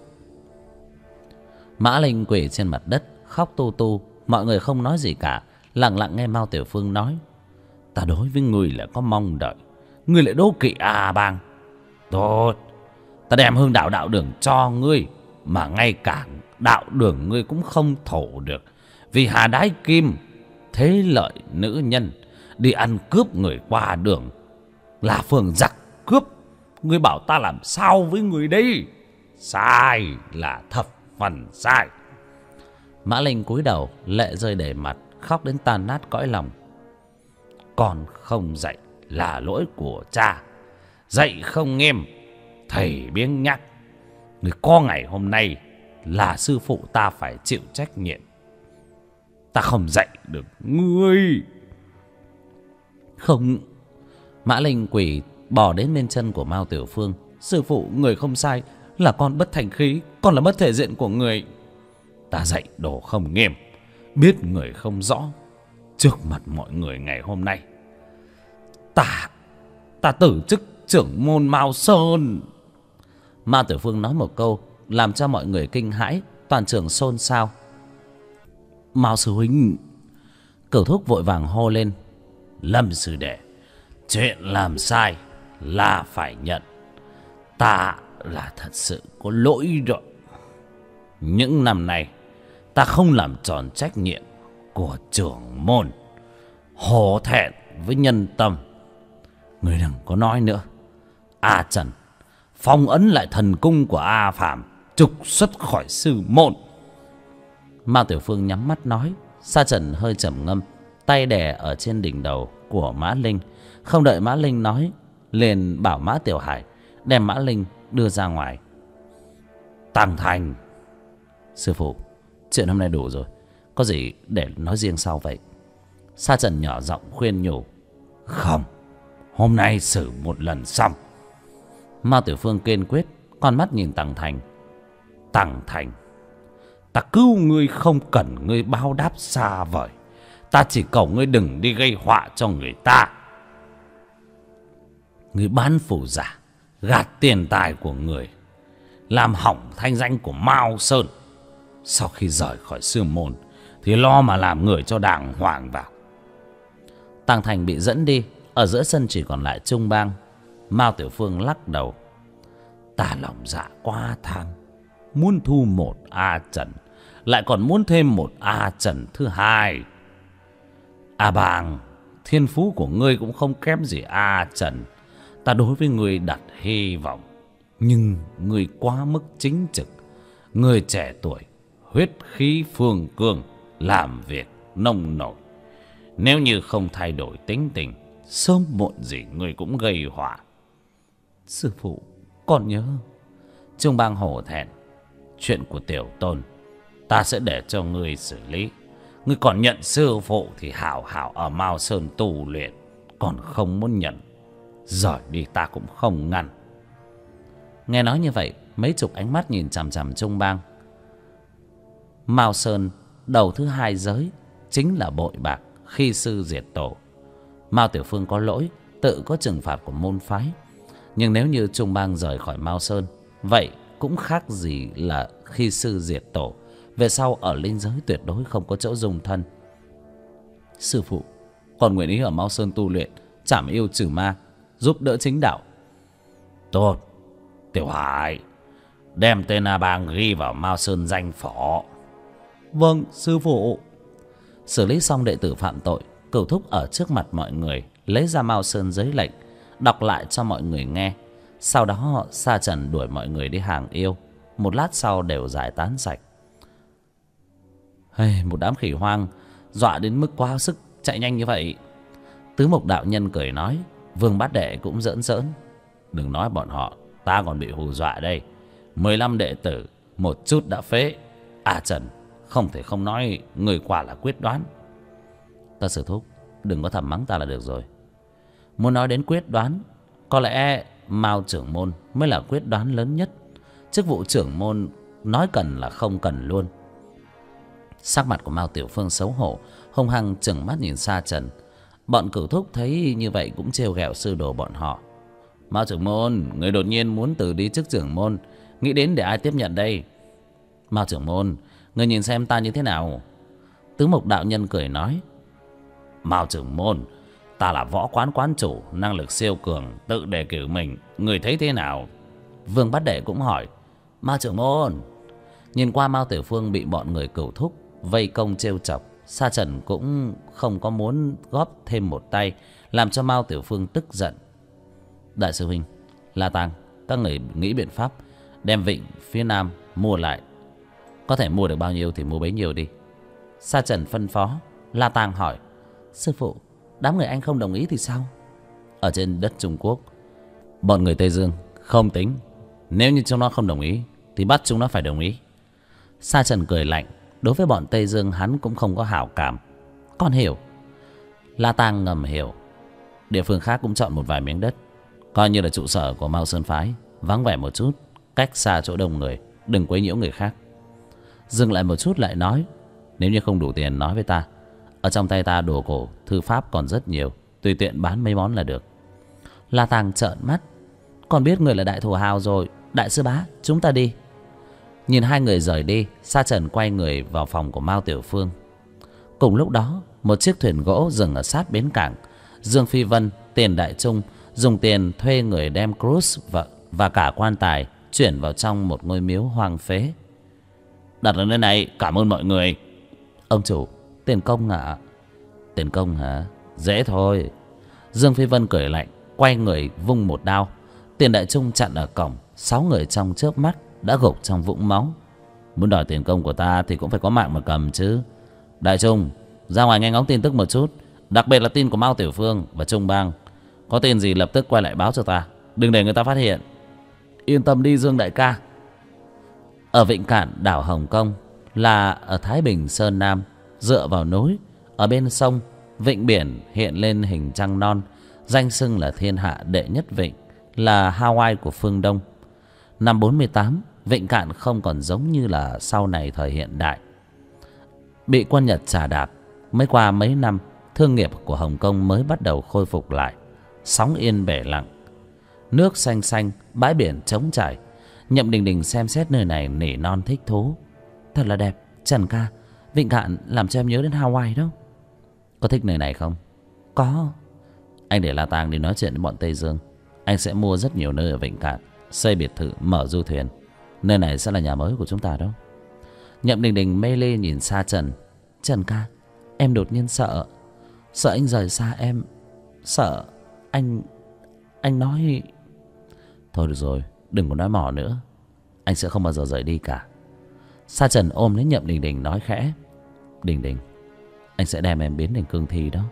Mã Linh quỳ trên mặt đất khóc tu tu. Mọi người không nói gì cả, lặng lặng nghe Mao Tiểu Phương nói: Ta đối với ngươi là có mong đợi, ngươi lại đố kỵ A Bang. Tốt, ta đem Hương Đạo đạo đường cho ngươi, mà ngay cả đạo đường ngươi cũng không thổ được, vì Hà Đái Kim thế lợi nữ nhân đi ăn cướp người qua đường, là phường giặc cướp. Ngươi bảo ta làm sao với người đây? Sai là thập phần sai. Mã Linh cúi đầu, lệ rơi đầy mặt, khóc đến tan nát cõi lòng. Con không dạy là lỗi của cha, dạy không nghiêm thầy biếng nhắc. Người có ngày hôm nay là sư phụ ta phải chịu trách nhiệm. Ta không dạy được ngươi. Không. Mã Linh quỳ bỏ đến bên chân của Mao Tiểu Phương: Sư phụ, người không sai, là con bất thành khí, con là mất thể diện của người. Ta dạy đồ không nghiêm, biết người không rõ, trước mặt mọi người ngày hôm nay ta từ chức trưởng môn Mao Sơn. Mao Tiểu Phương nói một câu làm cho mọi người kinh hãi, toàn trường xôn xao. Mao sư huynh! Cửu Thúc vội vàng hô lên: Lâm sư đệ, chuyện làm sai là phải nhận. Ta là thật sự có lỗi rồi. Những năm nay ta không làm tròn trách nhiệm của trưởng môn, hổ thẹn với nhân tâm. Người đừng có nói nữa. A Trần phong ấn lại thần cung của A Phàm, trục xuất khỏi sư môn. Mao Tiểu Phương nhắm mắt nói. Sa Trần hơi trầm ngâm, tay đè ở trên đỉnh đầu của Mã Linh. Không đợi Mã Linh nói, liền bảo Mã Tiểu Hải đem Mã Linh đưa ra ngoài. Tăng Thành! Sư phụ, chuyện hôm nay đủ rồi, có gì để nói riêng sau vậy? Sa Trần nhỏ giọng khuyên nhủ. Không, hôm nay xử một lần xong. Mao Tiểu Phương kiên quyết, con mắt nhìn Tăng Thành. Tăng Thành, ta cứu ngươi không cần ngươi báo đáp xa vời, ta chỉ cầu ngươi đừng đi gây họa cho người ta. Ngươi bán phù giả, gạt tiền tài của người, làm hỏng thanh danh của Mao Sơn. Sau khi rời khỏi sư môn thì lo mà làm người cho đàng hoàng vào. Tăng Thành bị dẫn đi, ở giữa sân chỉ còn lại Trung Bang. Mao Tiểu Phương lắc đầu. Ta lòng dạ quá tham, muốn thu một A Trần, lại còn muốn thêm một A Trần thứ hai. A Bang, thiên phú của ngươi cũng không kém gì A Trần. Ta đối với ngươi đặt hy vọng, nhưng ngươi quá mức chính trực. Ngươi trẻ tuổi, huyết khí phương cương, làm việc nông nổi. Nếu như không thay đổi tính tình, sớm muộn gì ngươi cũng gây họa. Sư phụ, con nhớ. Trung Bang hổ thẹn. Chuyện của tiểu tôn ta sẽ để cho ngươi xử lý. Ngươi còn nhận sư phụ thì hảo hảo ở Mao Sơn tu luyện, còn không muốn nhận, rời đi ta cũng không ngăn. Nghe nói như vậy, mấy chục ánh mắt nhìn chằm chằm Trung Bang. Mao Sơn đầu thứ hai giới, chính là bội bạc, khi sư diệt tổ. Mao Tiểu Phương có lỗi, tự có trừng phạt của môn phái. Nhưng nếu như Trung Bang rời khỏi Mao Sơn, vậy cũng khác gì là khi sư diệt tổ. Về sau ở linh giới tuyệt đối không có chỗ dung thân. Sư phụ, còn nguyện ý ở Mao Sơn tu luyện, trảm yêu trừ ma, giúp đỡ chính đạo. Tốt, Tiểu Hải, đem tên A Bang ghi vào Mao Sơn danh phỏ. Vâng, sư phụ. Xử lý xong đệ tử phạm tội, Cửu Thúc ở trước mặt mọi người lấy ra Mao Sơn giấy lệnh, đọc lại cho mọi người nghe. Sau đó Sa Trần đuổi mọi người đi hàng yêu. Một lát sau đều giải tán sạch. Một đám khỉ hoang dọa đến mức quá sức chạy nhanh như vậy. Tứ Mục đạo nhân cười nói. Vương Bát Đệ cũng giỡn giỡn. Đừng nói bọn họ, ta còn bị hù dọa đây. 15 đệ tử một chút đã phế. À Trần, không thể không nói người quả là quyết đoán. Ta Sư thúc, đừng có thầm mắng ta là được rồi. Muốn nói đến quyết đoán, có lẽ Mao trưởng môn mới là quyết đoán lớn nhất. Chức vụ trưởng môn nói cần là không cần luôn. Sắc mặt của Mao Tiểu Phương xấu hổ, hung hăng trừng mắt nhìn Sa Trần. Bọn Cửu Thúc thấy như vậy cũng trêu ghẹo sư đồ bọn họ. Mao trưởng môn, người đột nhiên muốn từ đi chức trưởng môn, nghĩ đến để ai tiếp nhận đây? Mao trưởng môn, người nhìn xem ta như thế nào? Tứ Mục đạo nhân cười nói. Mao trưởng môn, ta là võ quán quán chủ, năng lực siêu cường, tự đề cử mình, người thấy thế nào? Vương Bát Đệ cũng hỏi. Mao trưởng môn. Nhìn qua Mao Tiểu Phương bị bọn người Cửu Thúc vây công trêu chọc, Sa Trần cũng không có muốn góp thêm một tay, làm cho Mao Tiểu Phương tức giận. Đại sư huynh, La Tang, các người nghĩ biện pháp đem vịnh phía nam mua lại. Có thể mua được bao nhiêu thì mua bấy nhiêu đi. Sa Trần phân phó. La Tang hỏi. Sư phụ, đám người anh không đồng ý thì sao? Ở trên đất Trung Quốc, bọn người Tây Dương không tính. Nếu như chúng nó không đồng ý thì bắt chúng nó phải đồng ý. Sa Trần cười lạnh. Đối với bọn Tây Dương hắn cũng không có hảo cảm. Con hiểu. La Tang ngầm hiểu. Địa phương khác cũng chọn một vài miếng đất, coi như là trụ sở của Mao Sơn Phái, vắng vẻ một chút, cách xa chỗ đông người, đừng quấy nhiễu người khác. Dừng lại một chút lại nói. Nếu như không đủ tiền nói với ta, ở trong tay ta đồ cổ thư pháp còn rất nhiều, tùy tiện bán mấy món là được. La Tang trợn mắt. Còn biết người là đại thổ hào rồi. Đại sư bá, chúng ta đi. Nhìn hai người rời đi, Sa Trần quay người vào phòng của Mao Tiểu Phương. Cùng lúc đó, một chiếc thuyền gỗ dừng ở sát bến cảng. Dương Phi Vân, Tiền Đại Trung dùng tiền thuê người đem cruise và cả quan tài chuyển vào trong một ngôi miếu hoang phế. Đặt ở nơi này, cảm ơn mọi người. Ông chủ, tiền công ạ. Tiền công hả? Dễ thôi. Dương Phi Vân cười lạnh, quay người vung một đao. Tiền Đại Trung chặn ở cổng, 6 người trong chớp mắt đã gục trong vũng máu. Muốn đòi tiền công của ta thì cũng phải có mạng mà cầm chứ. Đại Trung, ra ngoài nghe ngóng tin tức một chút, đặc biệt là tin của Mao Tiểu Phương và Trung Bang. Có tin gì lập tức quay lại báo cho ta, đừng để người ta phát hiện. Yên tâm đi Dương đại ca. Ở Vịnh Cạn, đảo Hồng Kông là ở Thái Bình Sơn Nam, dựa vào núi, ở bên sông, vịnh biển hiện lên hình trăng non, danh xưng là thiên hạ đệ nhất vịnh, là Hawaii của phương Đông. Năm 48, Vịnh Cạn không còn giống như là sau này thời hiện đại. Bị quân Nhật trà đạp, mới qua mấy năm, thương nghiệp của Hồng Kông mới bắt đầu khôi phục lại. Sóng yên bể lặng, nước xanh xanh, bãi biển trống trải. Nhậm Đình Đình xem xét nơi này nỉ non thích thú. Thật là đẹp, Trần ca. Vịnh Cạn làm cho em nhớ đến Hawaii đó. Có thích nơi này không? Có. Anh để La Tang đi nói chuyện với bọn Tây Dương. Anh sẽ mua rất nhiều nơi ở Vịnh Cạn, xây biệt thự, mở du thuyền. Nơi này sẽ là nhà mới của chúng ta đó. Nhậm Đình Đình mê lê nhìn Sa Trần. Trần ca, em đột nhiên sợ. Sợ anh rời xa em. Sợ anh nói. Thôi được rồi, đừng có nói mỏ nữa. Anh sẽ không bao giờ rời đi cả. Sa Trần ôm lấy Nhậm Đình Đình nói khẽ. Đình Đình, anh sẽ đem em biến thành cương thi đó.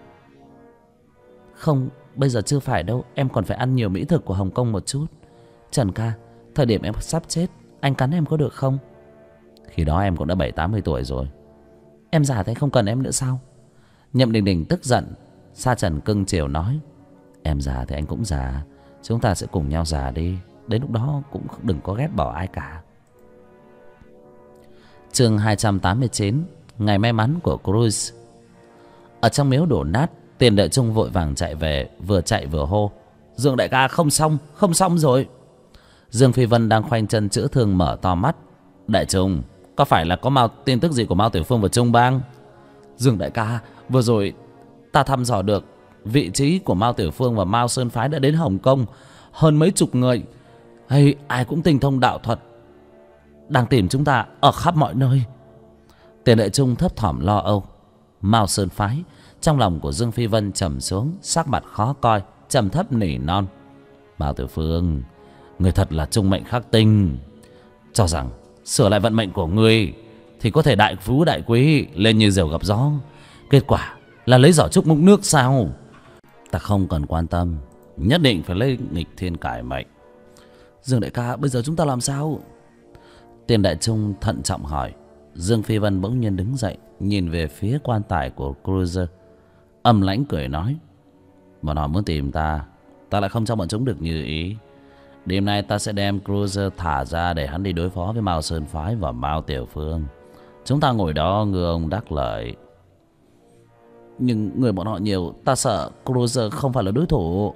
Không, bây giờ chưa phải đâu. Em còn phải ăn nhiều mỹ thực của Hồng Kông một chút. Trần ca, thời điểm em sắp chết, anh cắn em có được không? Khi đó em cũng đã 70-80 tuổi rồi. Em già thế không cần em nữa sao? Nhậm Đình Đình tức giận. Sa Trần cưng chiều nói. Em già thì anh cũng già, chúng ta sẽ cùng nhau già đi. Đến lúc đó cũng đừng có ghét bỏ ai cả. Chương 289, ngày may mắn của Cruise. Ở trong miếu đổ nát, Tiền Đại Trung vội vàng chạy về, vừa chạy vừa hô. Dương đại ca, không xong rồi. Dương Phi Vân đang khoanh chân chữa thương mở to mắt. Đại Trung, có phải là có tin tức gì của Mao Tiểu Phương và Trung Bang? Dương đại ca, vừa rồi ta thăm dò được vị trí của Mao Tiểu Phương và Mao Sơn Phái đã đến Hồng Kông. Hơn mấy chục người, ai cũng tinh thông đạo thuật, đang tìm chúng ta ở khắp mọi nơi. Tiền Đại Trung thấp thỏm lo âu. Mao Sơn Phái. Trong lòng của Dương Phi Vân trầm xuống, sắc mặt khó coi, trầm thấp nỉ non. Mao Tiểu Phương, người thật là trung mệnh khắc tinh. Cho rằng sửa lại vận mệnh của ngươi thì có thể đại phú đại quý lên như diều gặp gió. Kết quả là lấy giỏ trúc múc nước sao? Ta không cần quan tâm, nhất định phải lấy nghịch thiên cải mệnh. Dương đại ca, bây giờ chúng ta làm sao? Tiền Đại Trung thận trọng hỏi. Dương Phi Vân bỗng nhiên đứng dậy, nhìn về phía quan tài của Cruiser, âm lãnh cười nói: bọn họ muốn tìm ta, ta lại không cho bọn chúng được như ý. Đêm nay ta sẽ đem Cruiser thả ra để hắn đi đối phó với Mao Sơn Phái và Mao Tiểu Phương. Chúng ta ngồi đó ngư ông đắc lợi. Nhưng người bọn họ nhiều, ta sợ Cruiser không phải là đối thủ.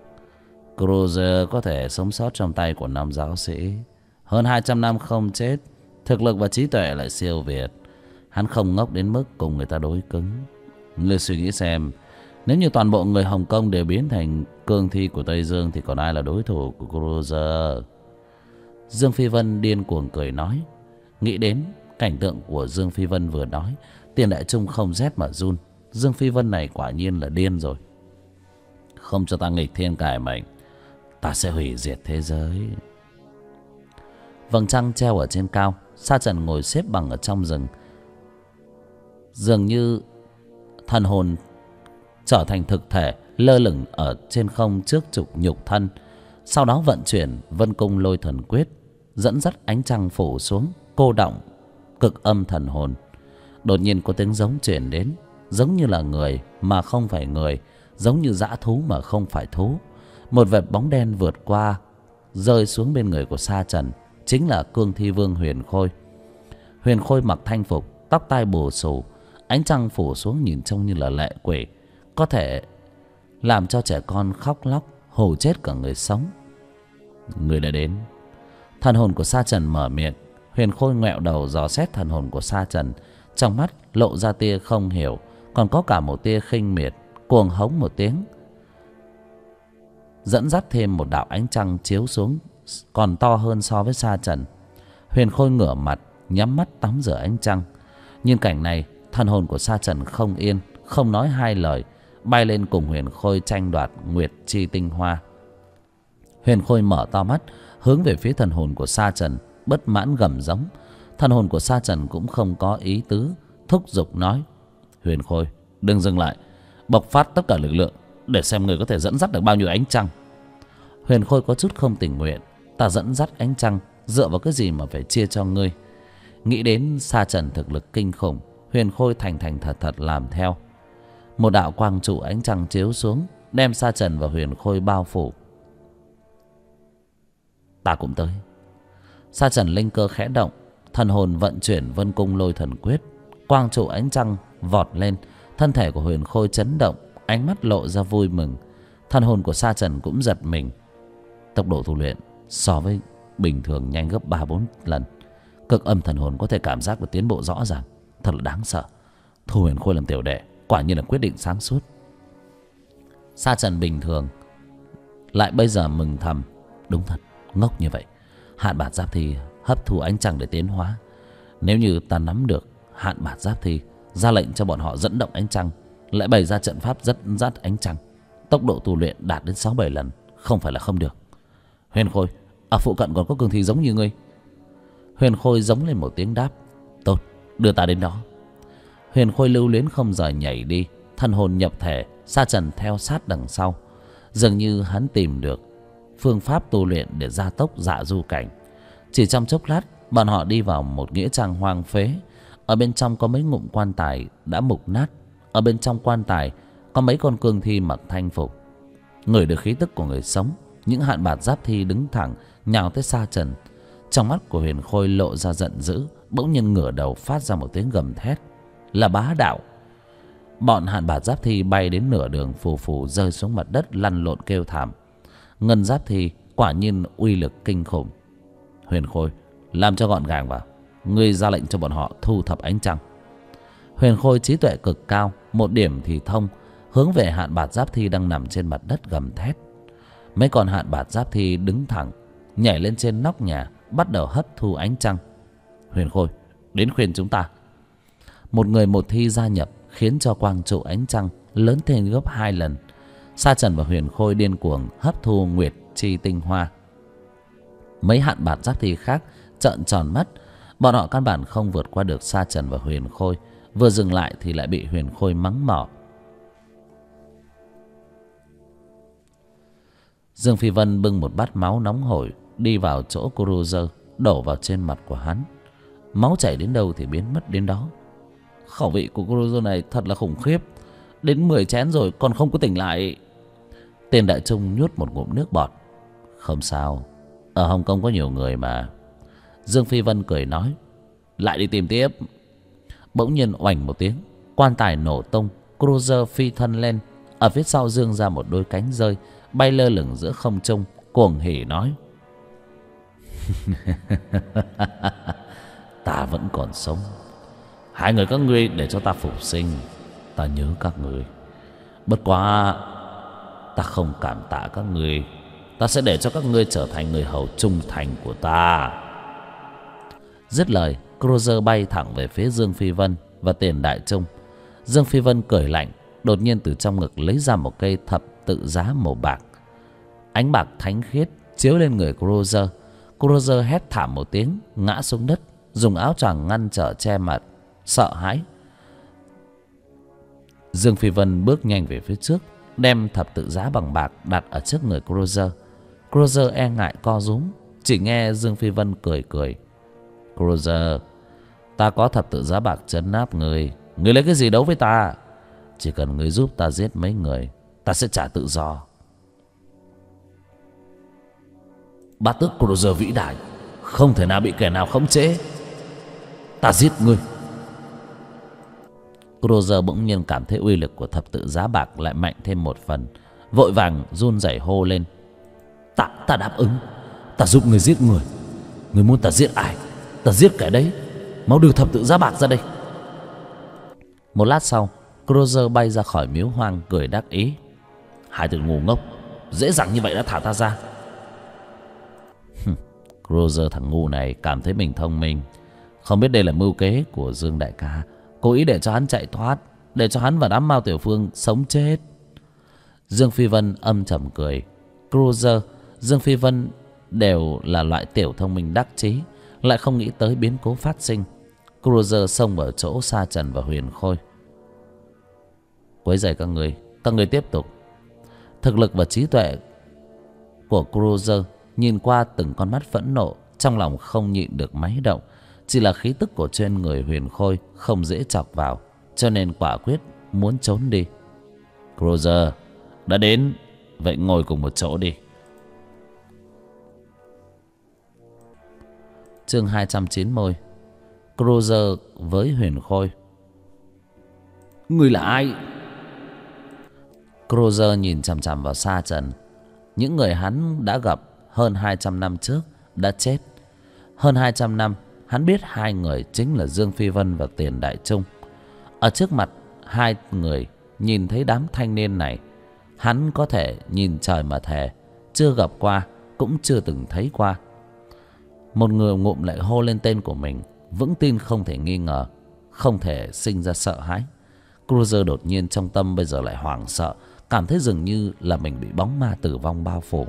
Cruiser có thể sống sót trong tay của năm giáo sĩ, hơn 200 năm không chết, thực lực và trí tuệ lại siêu việt. Hắn không ngốc đến mức cùng người ta đối cứng. Ngươi suy nghĩ xem, nếu như toàn bộ người Hồng Kông đều biến thành cương thi của Tây Dương thì còn ai là đối thủ của Cruiser? Dương Phi Vân điên cuồng cười nói. Nghĩ đến cảnh tượng của Dương Phi Vân vừa nói, Tiền Đại Trung không rét mà run. Dương Phi Vân này quả nhiên là điên rồi. Không cho ta nghịch thiên cải mệnh, ta sẽ hủy diệt thế giới. Vầng trăng treo ở trên cao, Sa Trần ngồi xếp bằng ở trong rừng. Dường như thần hồn trở thành thực thể, lơ lửng ở trên không trước trục nhục thân. Sau đó vận chuyển Vân Cung Lôi Thần Quyết, dẫn dắt ánh trăng phủ xuống, cô đọng cực âm thần hồn. Đột nhiên có tiếng giống truyền đến, giống như là người mà không phải người, giống như dã thú mà không phải thú. Một vệt bóng đen vượt qua, rơi xuống bên người của Sa Trần, chính là Cương Thi Vương Huyền Khôi. Huyền Khôi mặc thanh phục, tóc tai bù xù, ánh trăng phủ xuống nhìn trông như là lệ quỷ, có thể làm cho trẻ con khóc lóc, hù chết cả người sống. Người đã đến. Thần hồn của Sa Trần mở miệng. Huyền Khôi ngoẹo đầu dò xét thần hồn của Sa Trần, trong mắt lộ ra tia không hiểu, còn có cả một tia khinh miệt, cuồng hống một tiếng, dẫn dắt thêm một đạo ánh trăng chiếu xuống còn to hơn so với Sa Trần. Huyền Khôi ngửa mặt nhắm mắt tắm rửa ánh trăng. Nhìn cảnh này, thần hồn của Sa Trần không yên, không nói hai lời, bay lên cùng Huyền Khôi tranh đoạt Nguyệt Chi Tinh Hoa. Huyền Khôi mở to mắt hướng về phía thần hồn của Sa Trần, bất mãn gầm giống. Thần hồn của Sa Trần cũng không có ý tứ, thúc giục nói: Huyền Khôi, đừng dừng lại, bộc phát tất cả lực lượng để xem người có thể dẫn dắt được bao nhiêu ánh trăng. Huyền Khôi có chút không tình nguyện. Ta dẫn dắt ánh trăng dựa vào cái gì mà phải chia cho ngươi? Nghĩ đến Sa Trần thực lực kinh khủng, Huyền Khôi thành thành thật thật làm theo. Một đạo quang trụ ánh trăng chiếu xuống, đem Sa Trần và Huyền Khôi bao phủ. Ta cũng tới. Sa Trần linh cơ khẽ động, thần hồn vận chuyển Vân Cung Lôi Thần Quyết, quang trụ ánh trăng vọt lên. Thân thể của Huyền Khôi chấn động, ánh mắt lộ ra vui mừng. Thần hồn của Sa Trần cũng giật mình. Tốc độ tu luyện so với bình thường nhanh gấp 3-4 lần. Cực âm thần hồn có thể cảm giác được tiến bộ rõ ràng, thật là đáng sợ. Thu Huyền Khôi làm tiểu đệ quả nhiên là quyết định sáng suốt. Sa Trần bình thường lại bây giờ mừng thầm, đúng thật ngốc như vậy. Hạn Bạt Giáp Thi hấp thu ánh trăng để tiến hóa. Nếu như ta nắm được Hạn Bạt Giáp Thi, ra lệnh cho bọn họ dẫn động ánh trăng, lại bày ra trận pháp dẫn dắt ánh trăng, tốc độ tu luyện đạt đến 6-7 lần, không phải là không được. Huyền Khôi, ở phụ cận còn có cường thi giống như ngươi. Huyền Khôi giống lên một tiếng đáp: Tốt, đưa ta đến đó. Huyền Khôi lưu luyến không rời nhảy đi, thân hồn nhập thể. Sa Trần theo sát đằng sau. Dường như hắn tìm được phương pháp tu luyện để gia tốc dạ du cảnh. Chỉ trong chốc lát, bọn họ đi vào một nghĩa trang hoang phế. Ở bên trong có mấy ngụm quan tài đã mục nát. Ở bên trong quan tài có mấy con cương thi mặc thanh phục. Ngửi được khí tức của người sống, những Hạn Bạt Giáp Thi đứng thẳng nhào tới Sa Trần. Trong mắt của Huyền Khôi lộ ra giận dữ, bỗng nhiên ngửa đầu phát ra một tiếng gầm thét, là bá đạo. Bọn Hạn Bạt Giáp Thi bay đến nửa đường phù phù rơi xuống mặt đất, lăn lộn kêu thảm. Ngân Giáp Thi quả nhiên uy lực kinh khủng. Huyền Khôi, làm cho gọn gàng vào, ngươi ra lệnh cho bọn họ thu thập ánh trăng. Huyền Khôi trí tuệ cực cao, một điểm thì thông, hướng về Hạn Bạt Giáp Thi đang nằm trên mặt đất gầm thét. Mấy con Hạn Bạt Giáp Thi đứng thẳng, nhảy lên trên nóc nhà, bắt đầu hấp thu ánh trăng. Huyền Khôi, đến khuyên chúng ta. Một người một thi gia nhập, khiến cho quang trụ ánh trăng lớn thêm gấp 2 lần. Sa Trần và Huyền Khôi điên cuồng hấp thu Nguyệt Chi Tinh Hoa. Mấy Hạn Bạt Giáp Thi khác trợn tròn mắt, bọn họ căn bản không vượt qua được Sa Trần và Huyền Khôi. vừa dừng lại thì lại bị Huyền Khôi mắng mỏ. Dương Phi Vân bưng một bát máu nóng hổi đi vào chỗ Cruiser, đổ vào trên mặt của hắn. Máu chảy đến đâu thì biến mất đến đó. Khẩu vị của Cruiser này thật là khủng khiếp. Đến 10 chén rồi còn không có tỉnh lại. Tên Đại Trung nhút một ngụm nước bọt. Không sao, ở Hồng Kông có nhiều người mà. Dương Phi Vân cười nói. Lại đi tìm tiếp. Bỗng nhiên oành một tiếng, quan tài nổ tung. Cruiser phi thân lên. Ở phía sau dương ra một đôi cánh rơi, bay lơ lửng giữa không trung, cuồng hỉ nói. Ta vẫn còn sống. Hai người các ngươi để cho ta phục sinh. Ta nhớ các người. Bất quá ta không cảm tạ các ngươi. Ta sẽ để cho các ngươi trở thành người hầu trung thành của ta. Dứt lời, Cruiser bay thẳng về phía Dương Phi Vân và Tiền Đại Trung. Dương Phi Vân cười lạnh, đột nhiên từ trong ngực lấy ra một cây thập tự giá màu bạc. Ánh bạc thánh khiết chiếu lên người Cruiser. Cruiser hét thảm một tiếng, ngã xuống đất, dùng áo choàng ngăn trở che mặt, sợ hãi. Dương Phi Vân bước nhanh về phía trước, đem thập tự giá bằng bạc đặt ở trước người Cruiser. Cruiser e ngại co rúm, chỉ nghe Dương Phi Vân cười cười. Cruiser, ta có thập tự giá bạc trấn áp người. Người lấy cái gì đấu với ta? Chỉ cần người giúp ta giết mấy người, ta sẽ trả tự do. Bá tước Cruiser vĩ đại, không thể nào bị kẻ nào khống chế. Ta giết ngươi. Cruiser bỗng nhiên cảm thấy uy lực của thập tự giá bạc lại mạnh thêm một phần, vội vàng run rẩy hô lên. Ta đáp ứng. Ta giúp người giết người. Người muốn ta giết ai? Ta giết kẻ đấy. Mau đưa thập tự giá bạc ra đây. Một lát sau, Cruiser bay ra khỏi miếu hoang, cười đắc ý. Hai tên ngu ngốc, dễ dàng như vậy đã thả ta ra. Cruiser thằng ngu này cảm thấy mình thông minh, không biết đây là mưu kế của Dương đại ca, cố ý để cho hắn chạy thoát, để cho hắn và đám Mao Tiểu Phương sống chết. Dương Phi Vân âm trầm cười. Cruiser, Dương Phi Vân đều là loại tiểu thông minh đắc chí, lại không nghĩ tới biến cố phát sinh. Cruiser xông vào chỗ Sa Trần và Huyền Khôi. Quấy rầy các người tiếp tục. Thực lực và trí tuệ của Cruiser nhìn qua từng con mắt phẫn nộ, trong lòng không nhịn được máy động. Chỉ là khí tức của trên người Huyền Khôi không dễ chọc vào, cho nên quả quyết muốn trốn đi. Cruiser đã đến, vậy ngồi cùng một chỗ đi. Chương 290. Cruiser với Huyền Khôi. Người là ai? Cruiser nhìn chằm chằm vào Sa Trần. Những người hắn đã gặp hơn 200 năm trước đã chết. Hơn 200 năm, hắn biết hai người chính là Dương Phi Vân và Tiền Đại Trung. Ở trước mặt hai người nhìn thấy đám thanh niên này, hắn có thể nhìn trời mà thề, chưa gặp qua, cũng chưa từng thấy qua. Một người ngụm lại hô lên tên của mình, vững tin không thể nghi ngờ, không thể sinh ra sợ hãi. Cruiser đột nhiên trong tâm bây giờ lại hoảng sợ, cảm thấy dường như là mình bị bóng ma tử vong bao phủ.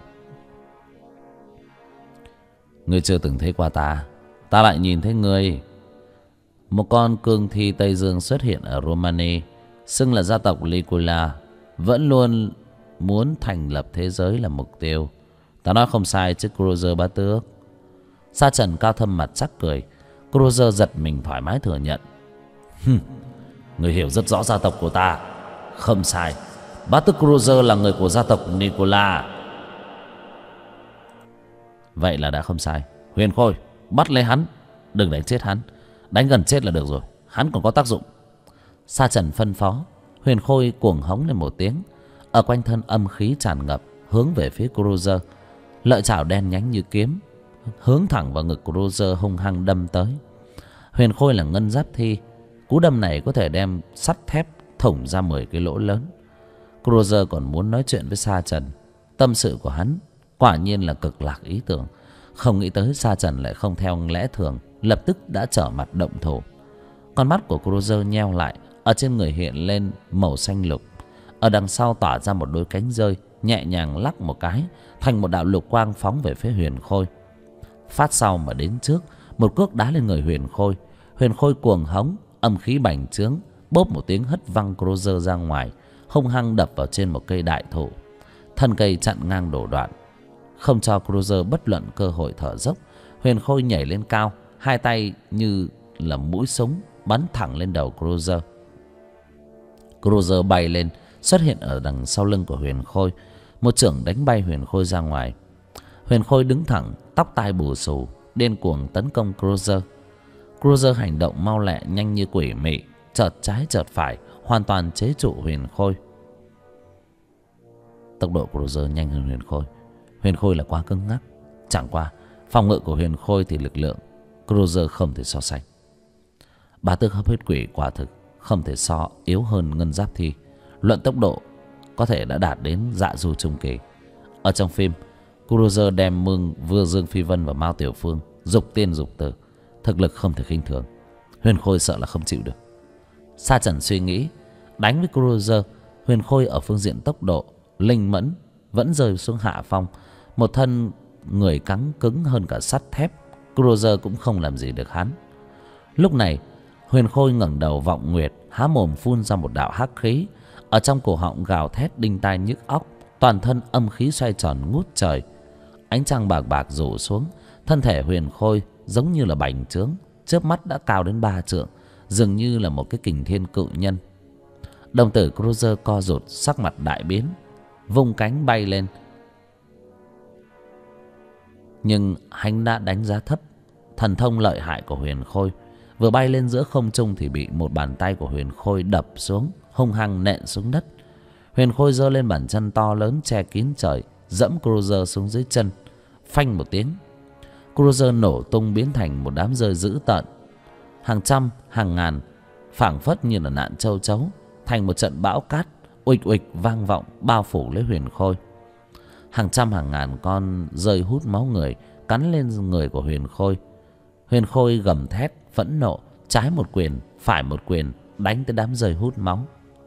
Ngươi chưa từng thấy qua ta, ta lại nhìn thấy ngươi. Một con cương thi Tây Dương xuất hiện ở Romania, xưng là gia tộc Licula, vẫn luôn muốn thành lập thế giới là mục tiêu. Ta nói không sai chứ Cruiser bá tước. Sa Trần cao thâm mặt chắc cười. Cruiser giật mình thoải mái thừa nhận. Người hiểu rất rõ gia tộc của ta. Không sai, bá tước Cruiser là người của gia tộc Nicola. Vậy là đã không sai. Huyền Khôi, bắt lấy hắn, đừng đánh chết hắn. Đánh gần chết là được rồi, hắn còn có tác dụng. Sa Trần phân phó. Huyền Khôi cuồng hống lên một tiếng, ở quanh thân âm khí tràn ngập, hướng về phía Cruiser. Lợi chảo đen nhánh như kiếm, hướng thẳng vào ngực Cruiser hung hăng đâm tới. Huyền Khôi là ngân giáp thi, cú đâm này có thể đem sắt thép thủng ra 10 cái lỗ lớn. Cruiser còn muốn nói chuyện với Sa Trần. Tâm sự của hắn quả nhiên là cực lạc ý tưởng. Không nghĩ tới Sa Trần lại không theo lẽ thường, lập tức đã trở mặt động thủ. Con mắt của Cruiser nheo lại, ở trên người hiện lên màu xanh lục, ở đằng sau tỏa ra một đôi cánh rơi, nhẹ nhàng lắc một cái, thành một đạo lục quang phóng về phía Huyền Khôi. Phát sau mà đến trước, một cước đá lên người Huyền Khôi. Huyền Khôi cuồng hống, âm khí bành trướng, bốp một tiếng hất văng Cruiser ra ngoài, hung hăng đập vào trên một cây đại thụ. Thân cây chặn ngang đổ đoạn, không cho Cruiser bất luận cơ hội thở dốc. Huyền Khôi nhảy lên cao, hai tay như là mũi súng bắn thẳng lên đầu Cruiser. Cruiser bay lên, xuất hiện ở đằng sau lưng của Huyền Khôi, một chưởng đánh bay Huyền Khôi ra ngoài. Huyền Khôi đứng thẳng, tóc tai bù xù, điên cuồng tấn công Cruiser. Cruiser hành động mau lẹ, nhanh như quỷ mị, chợt trái chợt phải, hoàn toàn chế trụ Huyền Khôi. Tốc độ Cruiser nhanh hơn Huyền Khôi. Huyền Khôi là quá cứng ngắc, chẳng qua phòng ngự của Huyền Khôi thì lực lượng Cruiser không thể so sánh. Bá tước hấp huyết quỷ quả thực không thể so yếu hơn ngân giáp thi. Luận tốc độ có thể đã đạt đến dạ du trung kỳ. Ở trong phim, Cruiser đem vừa Dương Phi Vân và Mao Tiểu Phương dục tiên dục tử, thực lực không thể khinh thường. Huyền Khôi sợ là không chịu được. Sa Trần suy nghĩ, đánh với Cruiser, Huyền Khôi ở phương diện tốc độ, linh mẫn vẫn rơi xuống hạ phong. Một thân người cứng cứng hơn cả sắt thép, Cruiser cũng không làm gì được hắn. Lúc này Huyền Khôi ngẩng đầu vọng nguyệt, há mồm phun ra một đạo hắc khí, ở trong cổ họng gào thét đinh tai nhức óc, toàn thân âm khí xoay tròn ngút trời. Ánh trăng bạc bạc rủ xuống, thân thể Huyền Khôi giống như là bành trướng, chớp mắt đã cao đến 3 trượng, dường như là một cái kình thiên cự nhân. Đồng tử Cruiser co rụt, sắc mặt đại biến, vung cánh bay lên. Nhưng hắn đã đánh giá thấp thần thông lợi hại của Huyền Khôi. Vừa bay lên giữa không trung thì bị một bàn tay của Huyền Khôi đập xuống, hung hăng nện xuống đất. Huyền Khôi giơ lên bàn chân to lớn che kín trời, dẫm Cruiser xuống dưới chân. Phanh một tiếng, Cruiser nổ tung biến thành một đám rơi dữ tợn. Hàng trăm, hàng ngàn, phảng phất như là nạn châu chấu, thành một trận bão cát uịch uịch vang vọng bao phủ lấy Huyền Khôi. Hàng trăm hàng ngàn con rơi hút máu người cắn lên người của Huyền Khôi. Huyền Khôi gầm thét phẫn nộ, trái một quyền, phải một quyền đánh tới đám rơi hút máu.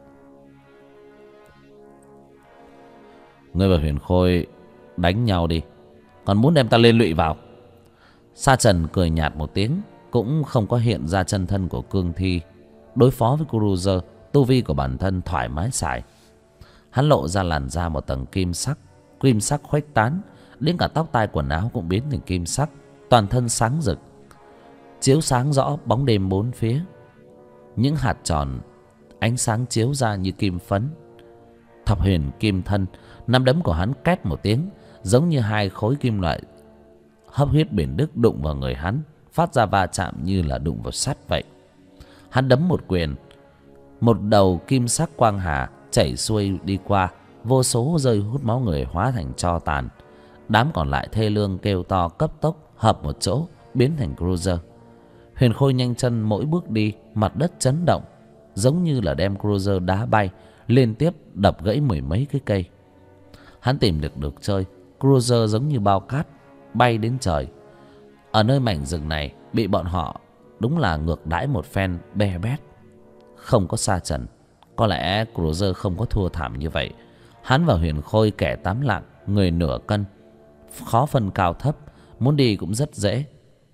Ngươi và Huyền Khôi đánh nhau đi, còn muốn đem ta liên lụy vào? Sa Trần cười nhạt một tiếng, cũng không có hiện ra chân thân của cương thi. Đối phó với Cruiser, tu vi của bản thân thoải mái xài. Hắn lộ ra làn da một tầng kim sắc khuếch tán, đến cả tóc tai quần áo cũng biến thành kim sắc, toàn thân sáng rực, chiếu sáng rõ bóng đêm bốn phía. Những hạt tròn ánh sáng chiếu ra như kim phấn. Thập huyền kim thân, nắm đấm của hắn két một tiếng, giống như hai khối kim loại hấp huyết bền đức đụng vào người hắn, phát ra va chạm như là đụng vào sắt vậy. Hắn đấm một quyền, một đầu kim sắc quang hà chảy xuôi đi qua, vô số rơi hút máu người hóa thành tro tàn. Đám còn lại thê lương kêu to cấp tốc hợp một chỗ biến thành Cruiser. Huyền Khôi nhanh chân mỗi bước đi, mặt đất chấn động, giống như là đem Cruiser đá bay, liên tiếp đập gãy mười mấy cái cây. Hắn tìm được chơi, Cruiser giống như bao cát bay đến trời. Ở nơi mảnh rừng này bị bọn họ đúng là ngược đãi một phen be bét. Không có Sa Trần, có lẽ Cruiser không có thua thảm như vậy. Hắn và Huyền Khôi kẻ tám lạng, người nửa cân, khó phân cao thấp, muốn đi cũng rất dễ.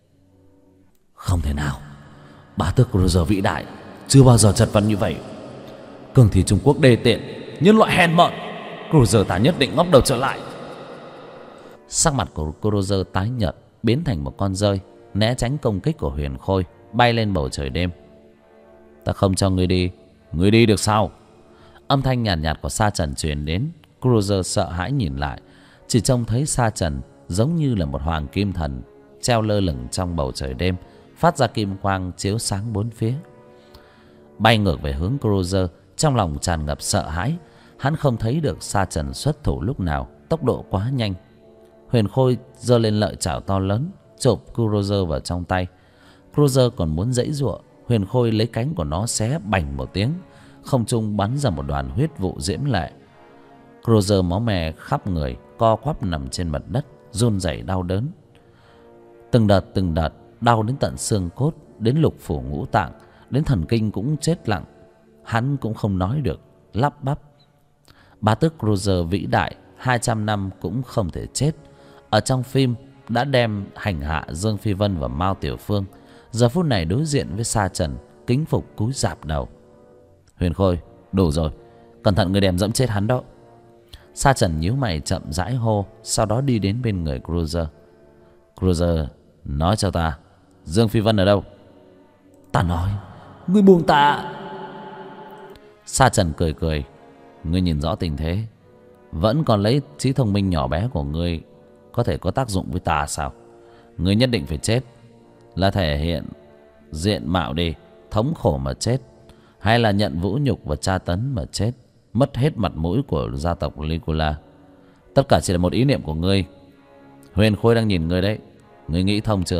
Không thể nào, bá tước Cruiser vĩ đại chưa bao giờ chật vật như vậy. Cường thì Trung Quốc đê tiện, nhân loại hèn mọn, Cruiser ta nhất định ngóc đầu trở lại. Sắc mặt của Cruiser tái nhợt, biến thành một con dơi, né tránh công kích của Huyền Khôi, bay lên bầu trời đêm. Ta không cho ngươi đi được sao? Âm thanh nhàn nhạt của Sa Trần truyền đến. Cruiser sợ hãi nhìn lại, chỉ trông thấy Sa Trần giống như là một hoàng kim thần treo lơ lửng trong bầu trời đêm, phát ra kim quang chiếu sáng bốn phía. Bay ngược về hướng Cruiser, trong lòng tràn ngập sợ hãi. Hắn không thấy được Sa Trần xuất thủ lúc nào, tốc độ quá nhanh. Huyền Khôi giơ lên lợi chảo to lớn, chộp Cruiser vào trong tay. Cruiser còn muốn giãy giụa, Huyền Khôi lấy cánh của nó xé bành một tiếng, không trung bắn ra một đoàn huyết vụ diễm lệ. Cruiser máu me khắp người, co quắp nằm trên mặt đất, run rẩy đau đớn. Từng đợt đau đến tận xương cốt, đến lục phủ ngũ tạng, đến thần kinh cũng chết lặng. Hắn cũng không nói được, lắp bắp. Bá tước Cruiser vĩ đại 200 năm cũng không thể chết. Ở trong phim đã đem hành hạ Dương Phi Vân và Mao Tiểu Phương, giờ phút này đối diện với Sa Trần, kính phục cúi rạp đầu. Huyền Khôi, đủ rồi, cẩn thận người đem dẫm chết hắn đó. Sa Trần nhíu mày chậm rãi hô, sau đó đi đến bên người Cruiser. Cruiser, nói cho ta, Dương Phi Vân ở đâu? Ta nói, ngươi buông ta. Sa Trần cười cười. Ngươi nhìn rõ tình thế, vẫn còn lấy trí thông minh nhỏ bé của ngươi có thể có tác dụng với ta sao? Ngươi nhất định phải chết, là thể hiện diện mạo đi, thống khổ mà chết, hay là nhận vũ nhục và tra tấn mà chết, mất hết mặt mũi của gia tộc Nicola? Tất cả chỉ là một ý niệm của ngươi. Huyền Khôi đang nhìn ngươi đấy, ngươi nghĩ thông chưa?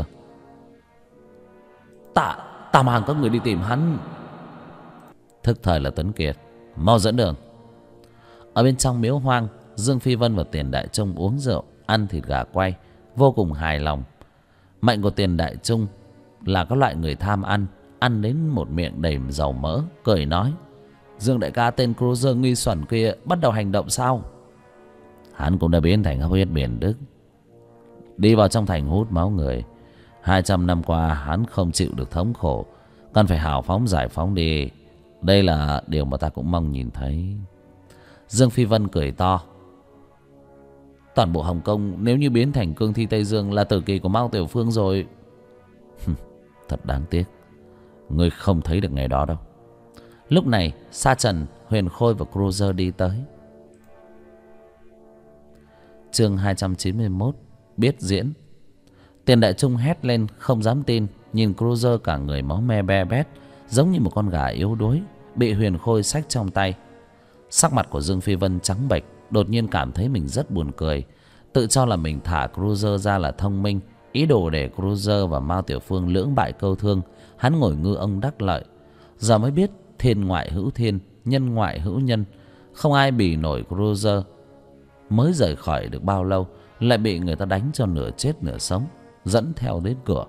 Ta mang các người đi tìm hắn. Thức thời là Tuấn Kiệt, mau dẫn đường. Ở bên trong miếu hoang, Dương Phi Vân và Tiền Đại Trung uống rượu, ăn thịt gà quay, vô cùng hài lòng. Mệnh của Tiền Đại Trung là các loại người tham ăn, ăn đến một miệng đầy dầu mỡ, cười nói: Dương đại ca, tên Cruiser nghi xuẩn kia bắt đầu hành động sao? Hắn cũng đã biến thành hấp huyết biển Đức, đi vào trong thành hút máu người. 200 năm qua hắn không chịu được thống khổ, cần phải hào phóng giải phóng đi. Đây là điều mà ta cũng mong nhìn thấy. Dương Phi Vân cười to: toàn bộ Hồng Kông nếu như biến thành cương thi Tây Dương là tử kỳ của Mao Tiểu Phương rồi. Thật đáng tiếc, ngươi không thấy được ngày đó đâu. Lúc này Sa Trần, Huyền Khôi và Cruiser đi tới. Chương 291, biết diễn. Tiền Đại Trung hét lên không dám tin, nhìn Cruiser cả người máu me be bét, giống như một con gà yếu đuối bị Huyền Khôi xách trong tay. Sắc mặt của Dương Phi Vân trắng bệch, đột nhiên cảm thấy mình rất buồn cười. Tự cho là mình thả Cruiser ra là thông minh, ý đồ để Cruiser và Mao Tiểu Phương lưỡng bại câu thương, hắn ngồi ngư ông đắc lợi. Giờ mới biết thiên ngoại hữu thiên, nhân ngoại hữu nhân, không ai bì nổi Cruiser. Mới rời khỏi được bao lâu lại bị người ta đánh cho nửa chết nửa sống, dẫn theo đến cửa.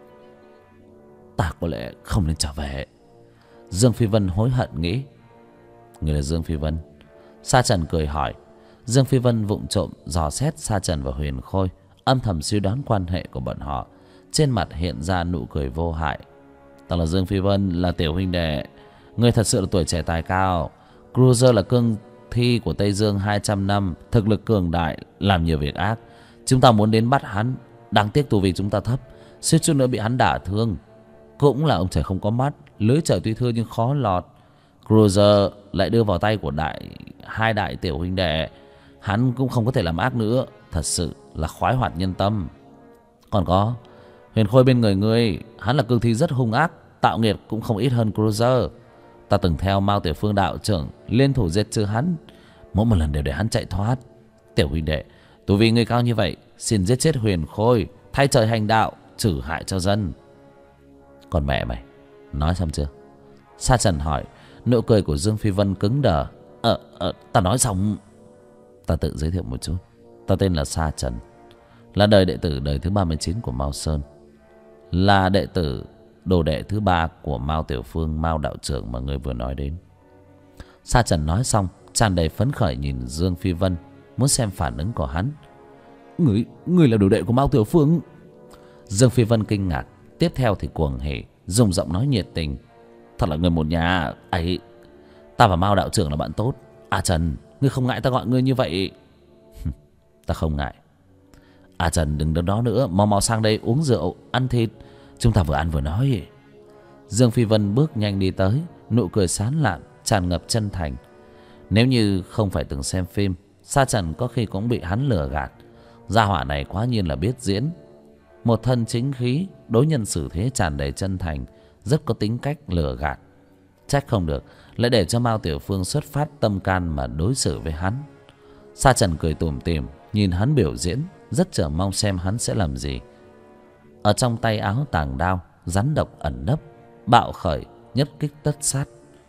Ta có lẽ không nên trở về. Dương Phi Vân hối hận nghĩ. Người là Dương Phi Vân? Sa Trần cười hỏi. Dương Phi Vân vụng trộm dò xét Sa Trần và Huyền Khôi, âm thầm suy đoán quan hệ của bọn họ. Trên mặt hiện ra nụ cười vô hại. Ta là Dương Phi Vân, là tiểu huynh đệ. Người thật sự là tuổi trẻ tài cao. Cruiser là cương thi của Tây Dương 200 năm, thực lực cường đại, làm nhiều việc ác. Chúng ta muốn đến bắt hắn, đáng tiếc tu vi chúng ta thấp, suýt chút nữa bị hắn đả thương. Cũng là ông trời không có mắt, lưới trời tuy thưa nhưng khó lọt. Cruiser lại đưa vào tay của hai đại tiểu huynh đệ, hắn cũng không có thể làm ác nữa. Thật sự là khoái hoạt nhân tâm. Còn có Huyền Khôi bên người ngươi, hắn là cương thi rất hung ác, tạo nghiệt cũng không ít hơn Cruiser. Ta từng theo Mao Tiểu Phương đạo trưởng liên thủ giết trừ hắn, mỗi một lần đều để hắn chạy thoát. Tiểu huynh đệ, tu vì ngươi cao như vậy, xin giết chết Huyền Khôi, thay trời hành đạo, trừ hại cho dân. Còn mẹ mày, nói xong chưa? Sa Trần hỏi. Nụ cười của Dương Phi Vân cứng đờ. Ta nói xong. Ta tự giới thiệu một chút. Ta tên là Sa Trần, là đời đệ tử đời thứ 39 của Mao Sơn, là đệ tử đồ đệ thứ 3 của Mao Tiểu Phương, Mao đạo trưởng mà người vừa nói đến. Sa Trần nói xong tràn đầy phấn khởi nhìn Dương Phi Vân, muốn xem phản ứng của hắn. Người là đồ đệ của Mao Tiểu Phương? Dương Phi Vân kinh ngạc, tiếp theo thì cuồng hỉ, dùng giọng nói nhiệt tình. Thật là người một nhà ấy. Ta và Mao đạo trưởng là bạn tốt. À Trần, ngươi không ngại ta gọi ngươi như vậy? Ta không ngại. À Trần, đừng đứng đó nữa, mau mau sang đây uống rượu, ăn thịt. Chúng ta vừa ăn vừa nói. Dương Phi Vân bước nhanh đi tới, nụ cười sán lạn, tràn ngập chân thành. Nếu như không phải từng xem phim, Sa Trần có khi cũng bị hắn lừa gạt. Gia hỏa này quá nhiên là biết diễn. Một thân chính khí, đối nhân xử thế tràn đầy chân thành, rất có tính cách lừa gạt. Trách không được lại để cho Mao Tiểu Phương xuất phát tâm can mà đối xử với hắn. Sa Trần cười tủm tỉm nhìn hắn biểu diễn, rất chờ mong xem hắn sẽ làm gì. Ở trong tay áo tàng đao, rắn độc ẩn nấp, bạo khởi, nhất kích tất sát.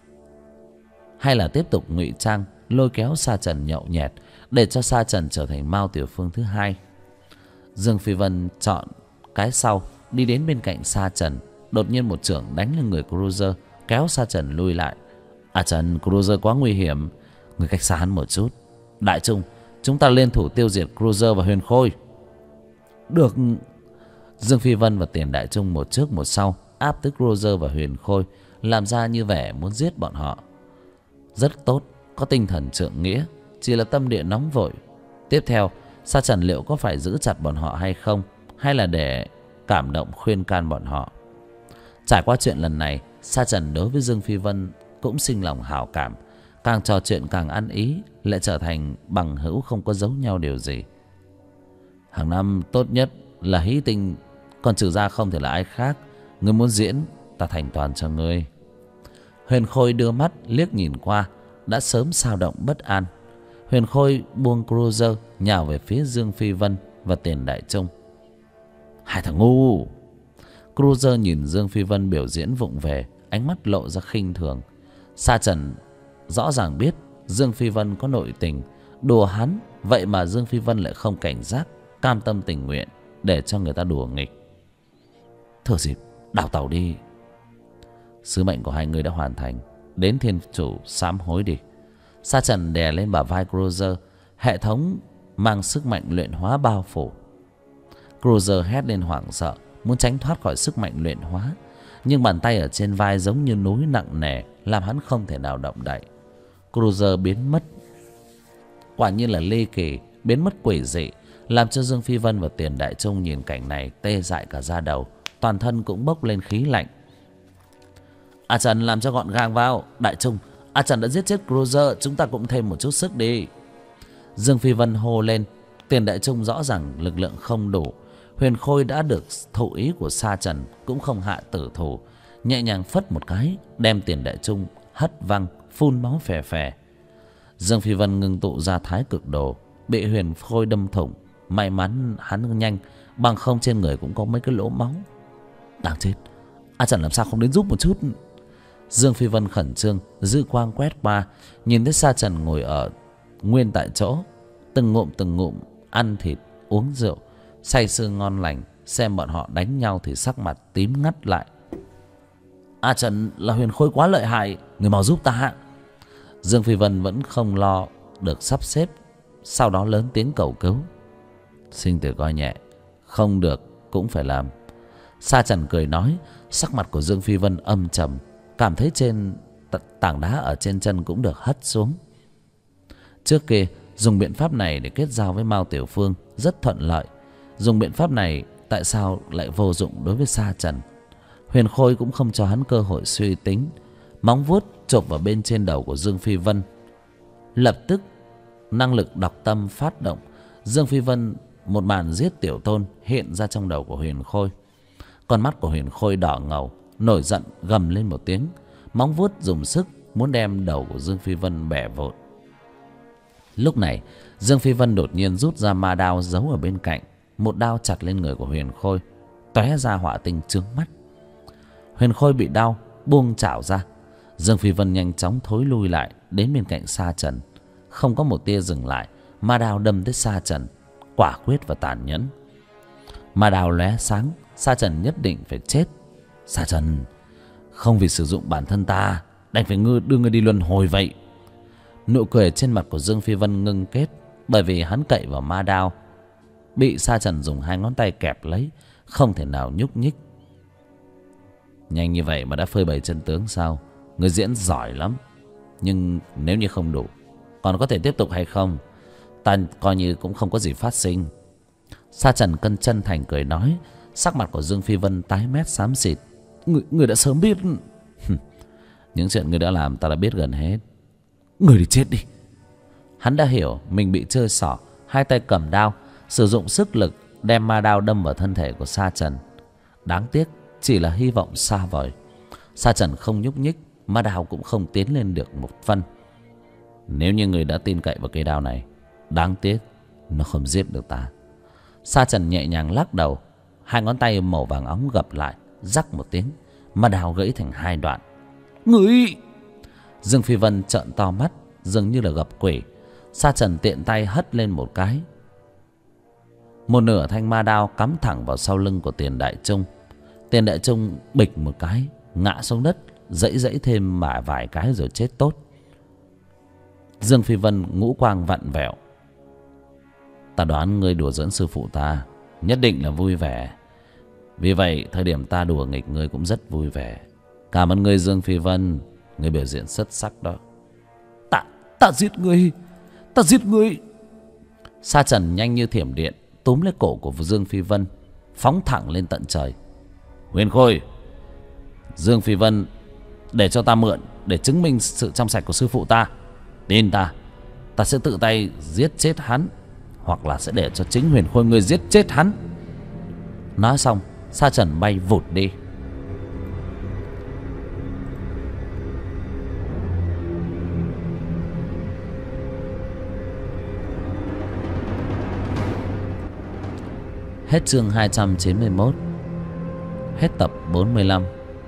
Hay là tiếp tục ngụy trang, lôi kéo Sa Trần nhậu nhẹt, để cho Sa Trần trở thành Mao Tiểu Phương thứ hai. Dương Phi Vân chọn cái sau, đi đến bên cạnh Sa Trần. Đột nhiên một chưởng đánh lên người Cruiser, kéo Sa Trần lui lại. À Trần, Cruiser quá nguy hiểm, người cách xa hắn một chút. Đại Trung, chúng ta liên thủ tiêu diệt Cruiser và Huyền Khôi. Được. Dương Phi Vân và Tiền Đại Trung một trước một sau áp tới Cruiser và Huyền Khôi, làm ra như vẻ muốn giết bọn họ. Rất tốt, có tinh thần trượng nghĩa, chỉ là tâm địa nóng vội. Tiếp theo, Sa Trần liệu có phải giữ chặt bọn họ hay không, hay là để cảm động khuyên can bọn họ? Trải qua chuyện lần này, Sa Trần đối với Dương Phi Vân cũng sinh lòng hảo cảm, càng trò chuyện càng ăn ý, lại trở thành bằng hữu không có giấu nhau điều gì. Hàng năm tốt nhất là Hí Tinh, còn trừ ra không thể là ai khác. Ngươi muốn diễn, ta thành toàn cho ngươi. Huyền Khôi đưa mắt liếc nhìn qua, đã sớm xao động bất an. Huyền Khôi buông cruiser nhào về phía Dương Phi Vân và Tiền Đại Trung. Hai thằng ngu! Cruiser nhìn Dương Phi Vân biểu diễn vụng về, ánh mắt lộ ra khinh thường. Sa Trần rõ ràng biết Dương Phi Vân có nội tình, đùa hắn, vậy mà Dương Phi Vân lại không cảnh giác, cam tâm tình nguyện để cho người ta đùa nghịch. Thừa dịp đào tàu đi. Sứ mệnh của hai người đã hoàn thành, đến thiên chủ sám hối đi. Sa Trần đè lên bả vai Cruiser, hệ thống mang sức mạnh luyện hóa bao phủ. Cruiser hét lên hoảng sợ, muốn tránh thoát khỏi sức mạnh luyện hóa, nhưng bàn tay ở trên vai giống như núi nặng nề, làm hắn không thể nào động đậy. Cruiser biến mất, quả nhiên là ly kỳ, biến mất quỷ dị, làm cho Dương Phi Vân và Tiền Đại Trung nhìn cảnh này tê dại cả da đầu, toàn thân cũng bốc lên khí lạnh. A Trần, làm cho gọn gàng vào. Đại Trung, A Trần đã giết chết Cruiser, chúng ta cũng thêm một chút sức đi. Dương Phi Vân hô lên. Tiền Đại Trung rõ ràng lực lượng không đủ. Huyền Khôi đã được thụ ý của Sa Trần, cũng không hạ tử thủ, nhẹ nhàng phất một cái, đem Tiền Đại Trung hất văng, phun máu phè phè. Dương Phi Vân ngưng tụ ra Thái Cực Đồ, bị Huyền Khôi đâm thủng. May mắn hắn nhanh, bằng không trên người cũng có mấy cái lỗ máu. Đáng chết, A Trần làm sao không đến giúp một chút? Dương Phi Vân khẩn trương, dư quang quét qua, nhìn thấy Sa Trần ngồi ở nguyên tại chỗ, từng ngụm ăn thịt uống rượu, say sưa ngon lành. Xem bọn họ đánh nhau thì sắc mặt tím ngắt lại. A Trần, là Huyền Khôi quá lợi hại, người mau giúp ta. Dương Phi Vân vẫn không lo được sắp xếp, sau đó lớn tiếng cầu cứu. Sinh tử coi nhẹ, không được cũng phải làm. Sa Trần cười nói. Sắc mặt của Dương Phi Vân âm trầm, cảm thấy trên tảng đá ở trên chân cũng được hất xuống. Trước kia dùng biện pháp này để kết giao với Mao Tiểu Phương rất thuận lợi, dùng biện pháp này tại sao lại vô dụng đối với Sa Trần? Huyền Khôi cũng không cho hắn cơ hội suy tính, móng vuốt chộp vào bên trên đầu của Dương Phi Vân. Lập tức năng lực đọc tâm phát động, Dương Phi Vân một màn giết tiểu tôn hiện ra trong đầu của Huyền Khôi. Con mắt của Huyền Khôi đỏ ngầu, nổi giận gầm lên một tiếng, móng vuốt dùng sức muốn đem đầu của Dương Phi Vân bẻ vụn. Lúc này Dương Phi Vân đột nhiên rút ra ma đao giấu ở bên cạnh, một đao chặt lên người của Huyền Khôi, tóe ra hỏa tinh chướng mắt. Huyền Khôi bị đau buông chảo ra. Dương Phi Vân nhanh chóng thối lui lại đến bên cạnh Sa Trần, không có một tia dừng lại, ma đao đâm tới Sa Trần, quả quyết và tàn nhẫn. Ma đao lóe sáng, Sa Trần nhất định phải chết. Sa Trần, không vì sử dụng bản thân ta đành phải đưa ngươi đi luân hồi vậy. Nụ cười trên mặt của Dương Phi Vân ngưng kết, bởi vì hắn cậy vào ma đao, bị Sa Trần dùng hai ngón tay kẹp lấy, không thể nào nhúc nhích. Nhanh như vậy mà đã phơi bày chân tướng sao? Ngươi diễn giỏi lắm, nhưng nếu như không đủ, còn có thể tiếp tục hay không? Ta coi như cũng không có gì phát sinh. Sa Trần cân chân thành cười nói. Sắc mặt của Dương Phi Vân tái mét xám xịt. Người đã sớm biết. Những chuyện ngươi đã làm ta đã biết gần hết. Người đi chết đi. Hắn đã hiểu mình bị chơi xỏ, hai tay cầm đao, sử dụng sức lực đem ma đao đâm vào thân thể của Sa Trần. Đáng tiếc chỉ là hy vọng xa vời. Sa Trần không nhúc nhích, ma đao cũng không tiến lên được một phân. Nếu như người đã tin cậy vào cây đao này, đáng tiếc nó không giết được ta. Sa Trần nhẹ nhàng lắc đầu, hai ngón tay màu vàng óng gập lại, rắc một tiếng, ma đao gãy thành hai đoạn. Người! Dương Phi Vân trợn to mắt, dường như là gặp quỷ. Sa Trần tiện tay hất lên một cái, một nửa thanh ma đao cắm thẳng vào sau lưng của Tiền Đại Trung. Tiền Đại Trung bịch một cái ngã xuống đất, dẫy thêm mà vài cái rồi chết tốt. Dương Phi Vân ngũ quang vặn vẹo. Ta đoán ngươi đùa giỡn sư phụ ta nhất định là vui vẻ, vì vậy thời điểm ta đùa nghịch ngươi cũng rất vui vẻ. Cảm ơn ngươi Dương Phi Vân, ngươi biểu diễn xuất sắc đó. Ta giết ngươi, ta giết ngươi. Sa Trần nhanh như thiểm điện túm lấy cổ của Dương Phi Vân, phóng thẳng lên tận trời. Huyền Khôi, Dương Phi Vân để cho ta mượn để chứng minh sự trong sạch của sư phụ ta. Tin ta, ta sẽ tự tay giết chết hắn, hoặc là sẽ để cho chính Huyền Khôi ngươi giết chết hắn. Nói xong, Sa Trần bay vụt đi. Hết chương 291. Hết tập 45.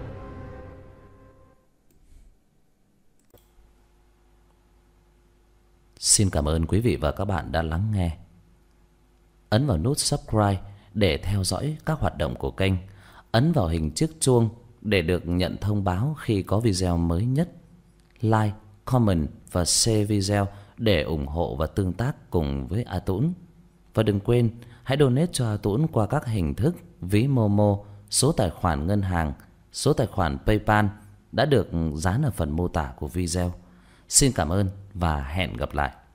Xin cảm ơn quý vị và các bạn đã lắng nghe. Ấn vào nút subscribe để theo dõi các hoạt động của kênh. Ấn vào hình chiếc chuông để được nhận thông báo khi có video mới nhất. Like, comment và share video để ủng hộ và tương tác cùng với A Tũng. Và đừng quên hãy donate cho A Tũng qua các hình thức ví Momo, số tài khoản ngân hàng, số tài khoản PayPal đã được dán ở phần mô tả của video. Xin cảm ơn và hẹn gặp lại.